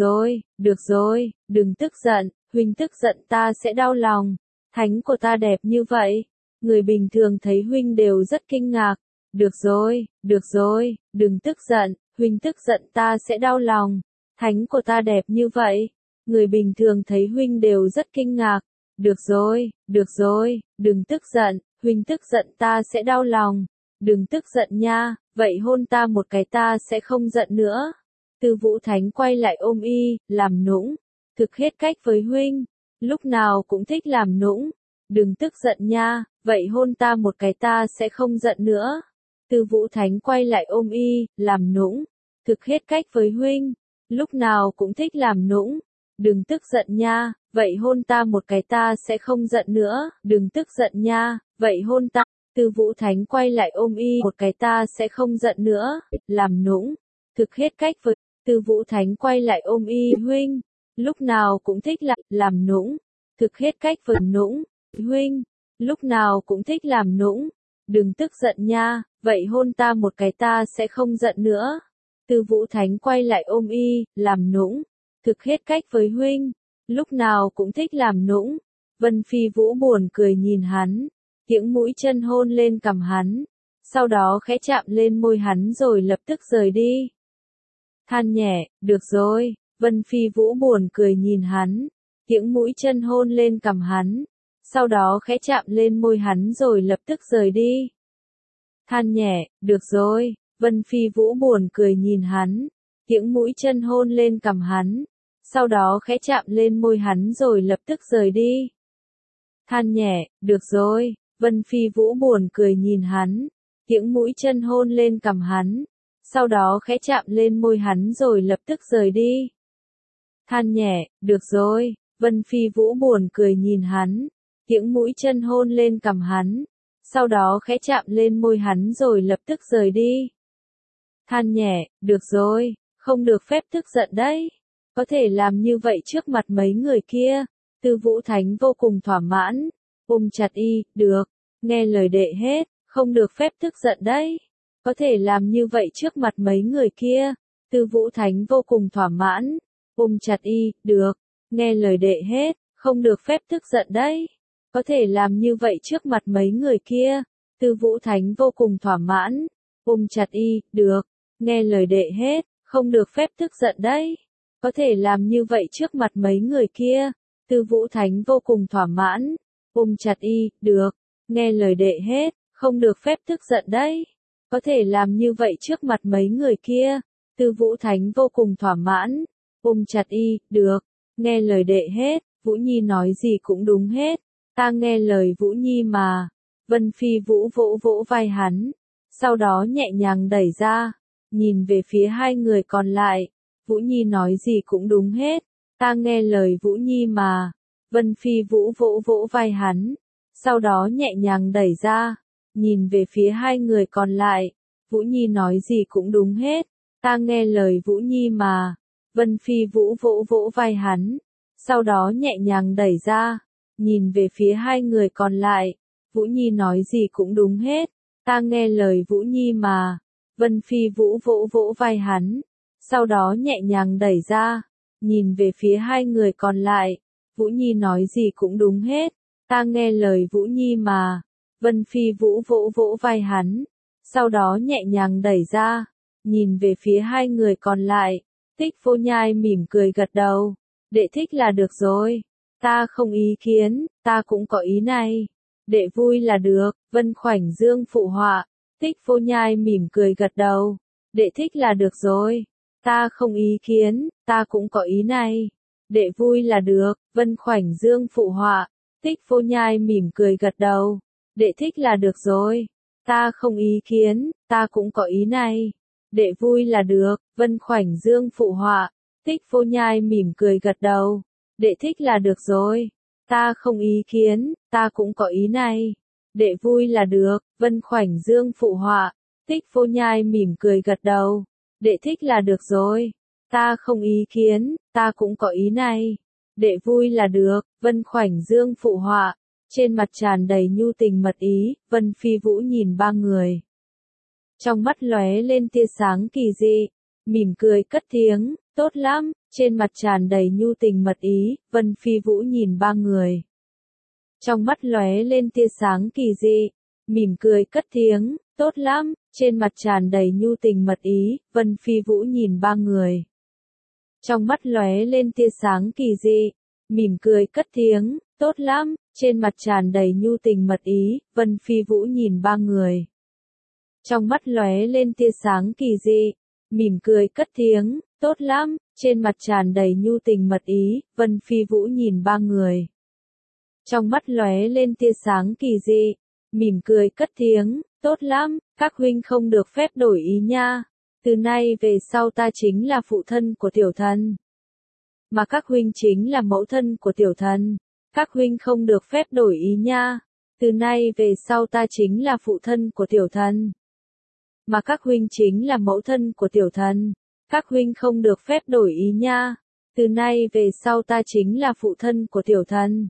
rồi, đừng tức giận, huynh tức giận ta sẽ đau lòng. Thánh của ta đẹp như vậy, người bình thường thấy huynh đều rất kinh ngạc. Được rồi, đừng tức giận, huynh tức giận ta sẽ đau lòng. Thánh của ta đẹp như vậy, người bình thường thấy huynh đều rất kinh ngạc. Được rồi, đừng tức giận, huynh tức giận ta sẽ đau lòng. Đừng tức giận nha, vậy hôn ta một cái ta sẽ không giận nữa. Tư Vũ Thánh quay lại ôm y, làm nũng. Thực hết cách với huynh, lúc nào cũng thích làm nũng. Đừng tức giận nha, vậy hôn ta một cái ta sẽ không giận nữa. Tư Vũ Thánh quay lại ôm y, làm nũng. Thực hết cách với huynh, lúc nào cũng thích làm nũng. Đừng tức giận nha, vậy hôn ta một cái ta sẽ không giận nữa. Đừng tức giận nha, vậy hôn ta. Tư Vũ Thánh quay lại ôm y, một cái ta sẽ không giận nữa. Làm nũng. Thực hết cách với. Tư Vũ Thánh quay lại ôm y, huynh, lúc nào cũng thích làm nũng. Thực hết cách với nũng. Huynh, lúc nào cũng thích làm nũng. Đừng tức giận nha, vậy hôn ta một cái ta sẽ không giận nữa. Tư Vũ Thánh quay lại ôm y, làm nũng. Thực hết cách với huynh, lúc nào cũng thích làm nũng. Vân Phi Vũ buồn cười nhìn hắn, kiễng mũi chân hôn lên cằm hắn, sau đó khẽ chạm lên môi hắn rồi lập tức rời đi. Than nhẹ, được rồi, Vân Phi Vũ buồn cười nhìn hắn, kiễng mũi chân hôn lên cằm hắn, sau đó khẽ chạm lên môi hắn rồi lập tức rời đi. Than nhẹ, được rồi, Vân Phi Vũ buồn cười nhìn hắn, kiễng mũi chân hôn lên cằm hắn, sau đó khẽ chạm lên môi hắn rồi lập tức rời đi. Than nhẹ, được rồi, Vân Phi Vũ buồn cười nhìn hắn, kiễng mũi chân hôn lên cằm hắn, sau đó khẽ chạm lên môi hắn rồi lập tức rời đi. Than nhẹ, được rồi, Vân Phi Vũ buồn cười nhìn hắn, kiễng mũi chân hôn lên cằm hắn, sau đó khẽ chạm lên môi hắn rồi lập tức rời đi. Than nhẹ, được rồi, không được phép tức giận đấy. Có thể làm như vậy trước mặt mấy người kia. Tư Vũ Thánh vô cùng thỏa mãn, ôm chặt y, được, nghe lời đệ hết, không được phép tức giận đấy. Có thể làm như vậy trước mặt mấy người kia. Tư Vũ Thánh vô cùng thỏa mãn, ôm chặt y, được, nghe lời đệ hết, không được phép tức giận đấy. Có thể làm như vậy trước mặt mấy người kia. Tư Vũ Thánh vô cùng thỏa mãn, ôm chặt y, được, nghe lời đệ hết, không được phép tức giận đấy. Có thể làm như vậy trước mặt mấy người kia. Tư Vũ Thánh vô cùng thỏa mãn, ôm chặt y, được, nghe lời đệ hết, không được phép tức giận đấy. Có thể làm như vậy trước mặt mấy người kia. Tư Vũ Thánh vô cùng thỏa mãn, ôm chặt y, được, nghe lời đệ hết, Vũ Nhi nói gì cũng đúng hết. Ta nghe lời Vũ Nhi mà. Vân Phi Vũ vỗ vỗ vai hắn, sau đó nhẹ nhàng đẩy ra, nhìn về phía hai người còn lại. Vũ Nhi nói gì cũng đúng hết. Ta nghe lời Vũ Nhi mà. Vân Phi Vũ vỗ vỗ vai hắn, sau đó nhẹ nhàng đẩy ra, nhìn về phía hai người còn lại. Vũ Nhi nói gì cũng đúng hết. Ta nghe lời Vũ Nhi mà. Vân Phi Vũ vỗ vỗ vai hắn, sau đó nhẹ nhàng đẩy ra, nhìn về phía hai người còn lại. Vũ Nhi nói gì cũng đúng hết. Ta nghe lời Vũ Nhi mà. Vân Phi Vũ vỗ vỗ vai hắn, sau đó nhẹ nhàng đẩy ra, nhìn về phía hai người còn lại. Vũ Nhi nói gì cũng đúng hết. Ta nghe lời Vũ Nhi mà. Vân Phi Vũ vỗ vỗ vai hắn, sau đó nhẹ nhàng đẩy ra, nhìn về phía hai người còn lại. Tích Vô Nhai mỉm cười gật đầu. Đệ thích là được rồi. Ta không ý kiến, ta cũng có ý này. Đệ vui là được, Vân Khoảnh Dương phụ họa. Tích Vô Nhai mỉm cười gật đầu. Đệ thích là được rồi. Ta không ý kiến, ta cũng có ý này. Đệ vui là được, Vân Khoảnh Dương phụ họa. Tích Vô Nhai mỉm cười gật đầu. Đệ thích là được rồi. Ta không ý kiến, ta cũng có ý này. Đệ vui là được, Vân Khoảnh Dương phụ họa. Tích Vô Nhai mỉm cười gật đầu. Đệ thích là được rồi. Ta không ý kiến, ta cũng có ý này. Đệ vui là được, Vân Khoảnh Dương phụ họa. Tích Vô Nhai mỉm cười gật đầu. Đệ thích là được rồi. Ta không ý kiến, ta cũng có ý này. Đệ vui là được, Vân Khoảnh Dương phụ họa. Trên mặt tràn đầy nhu tình mật ý, Vân Phi Vũ nhìn ba người. Trong mắt lóe lên tia sáng kỳ dị, mỉm cười cất tiếng, tốt lắm. Trên mặt tràn đầy nhu tình mật ý, Vân Phi Vũ nhìn ba người. Trong mắt lóe lên tia sáng kỳ dị, mỉm cười cất tiếng, tốt lắm. Trên mặt tràn đầy nhu tình mật ý, Vân Phi Vũ nhìn ba người. Trong mắt lóe lên tia sáng kỳ dị, mỉm cười cất tiếng, tốt lắm. Trên mặt tràn đầy nhu tình mật ý, Vân Phi Vũ nhìn ba người. Trong mắt lóe lên tia sáng kỳ dị, mỉm cười cất tiếng, tốt lắm. Trên mặt tràn đầy nhu tình mật ý, Vân Phi Vũ nhìn ba người. Trong mắt lóe lên tia sáng kỳ dị, mỉm cười cất tiếng, tốt lắm, các huynh không được phép đổi ý nha. Từ nay về sau ta chính là phụ thân của tiểu thần, mà các huynh chính là mẫu thân của tiểu thần. Các huynh không được phép đổi ý nha. Từ nay về sau ta chính là phụ thân của tiểu thần, mà các huynh chính là mẫu thân của tiểu thần. Các huynh không được phép đổi ý nha. Từ nay về sau ta chính là phụ thân của tiểu thần,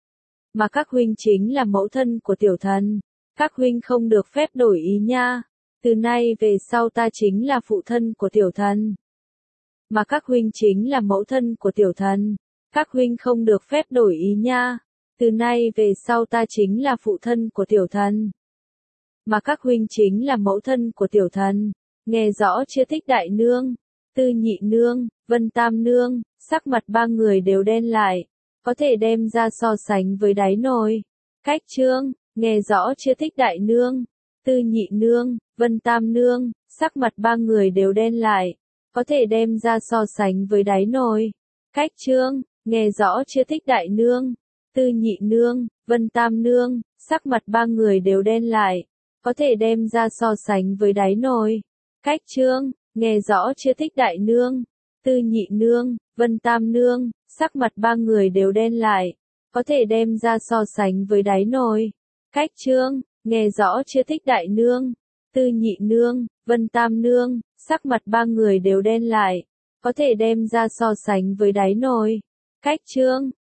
mà các huynh chính là mẫu thân của tiểu thần. Các huynh không được phép đổi ý nha. Từ nay về sau ta chính là phụ thân của tiểu thần, mà các huynh chính là mẫu thân của tiểu thần. Các huynh không được phép đổi ý nha. Từ nay về sau ta chính là phụ thân của tiểu thần. Mà các huynh chính là mẫu thân của tiểu thần. Nghe rõ chưa Thích đại nương, Tư nhị nương, Vân tam nương, sắc mặt ba người đều đen lại. Có thể đem ra so sánh với đáy nồi. Cách chương, nghe rõ chưa Thích đại nương, Tư nhị nương, Vân tam nương, sắc mặt ba người đều đen lại. Có thể đem ra so sánh với đáy nồi. Cách chương, nghe rõ chưa Thích đại nương, Tư nhị nương, Vân tam nương, sắc mặt ba người đều đen lại. Có thể đem ra so sánh với đáy nồi. Cách chương, nghe rõ chưa Thích đại nương, Tư nhị nương, Vân tam nương, sắc mặt ba người đều đen lại. Có thể đem ra so sánh với đáy nồi. Cách chương, nghe rõ chưa Thích đại nương, Tư nhị nương, Vân tam nương, sắc mặt ba người đều đen lại. Có thể đem ra so sánh với đáy nồi. Cách chương,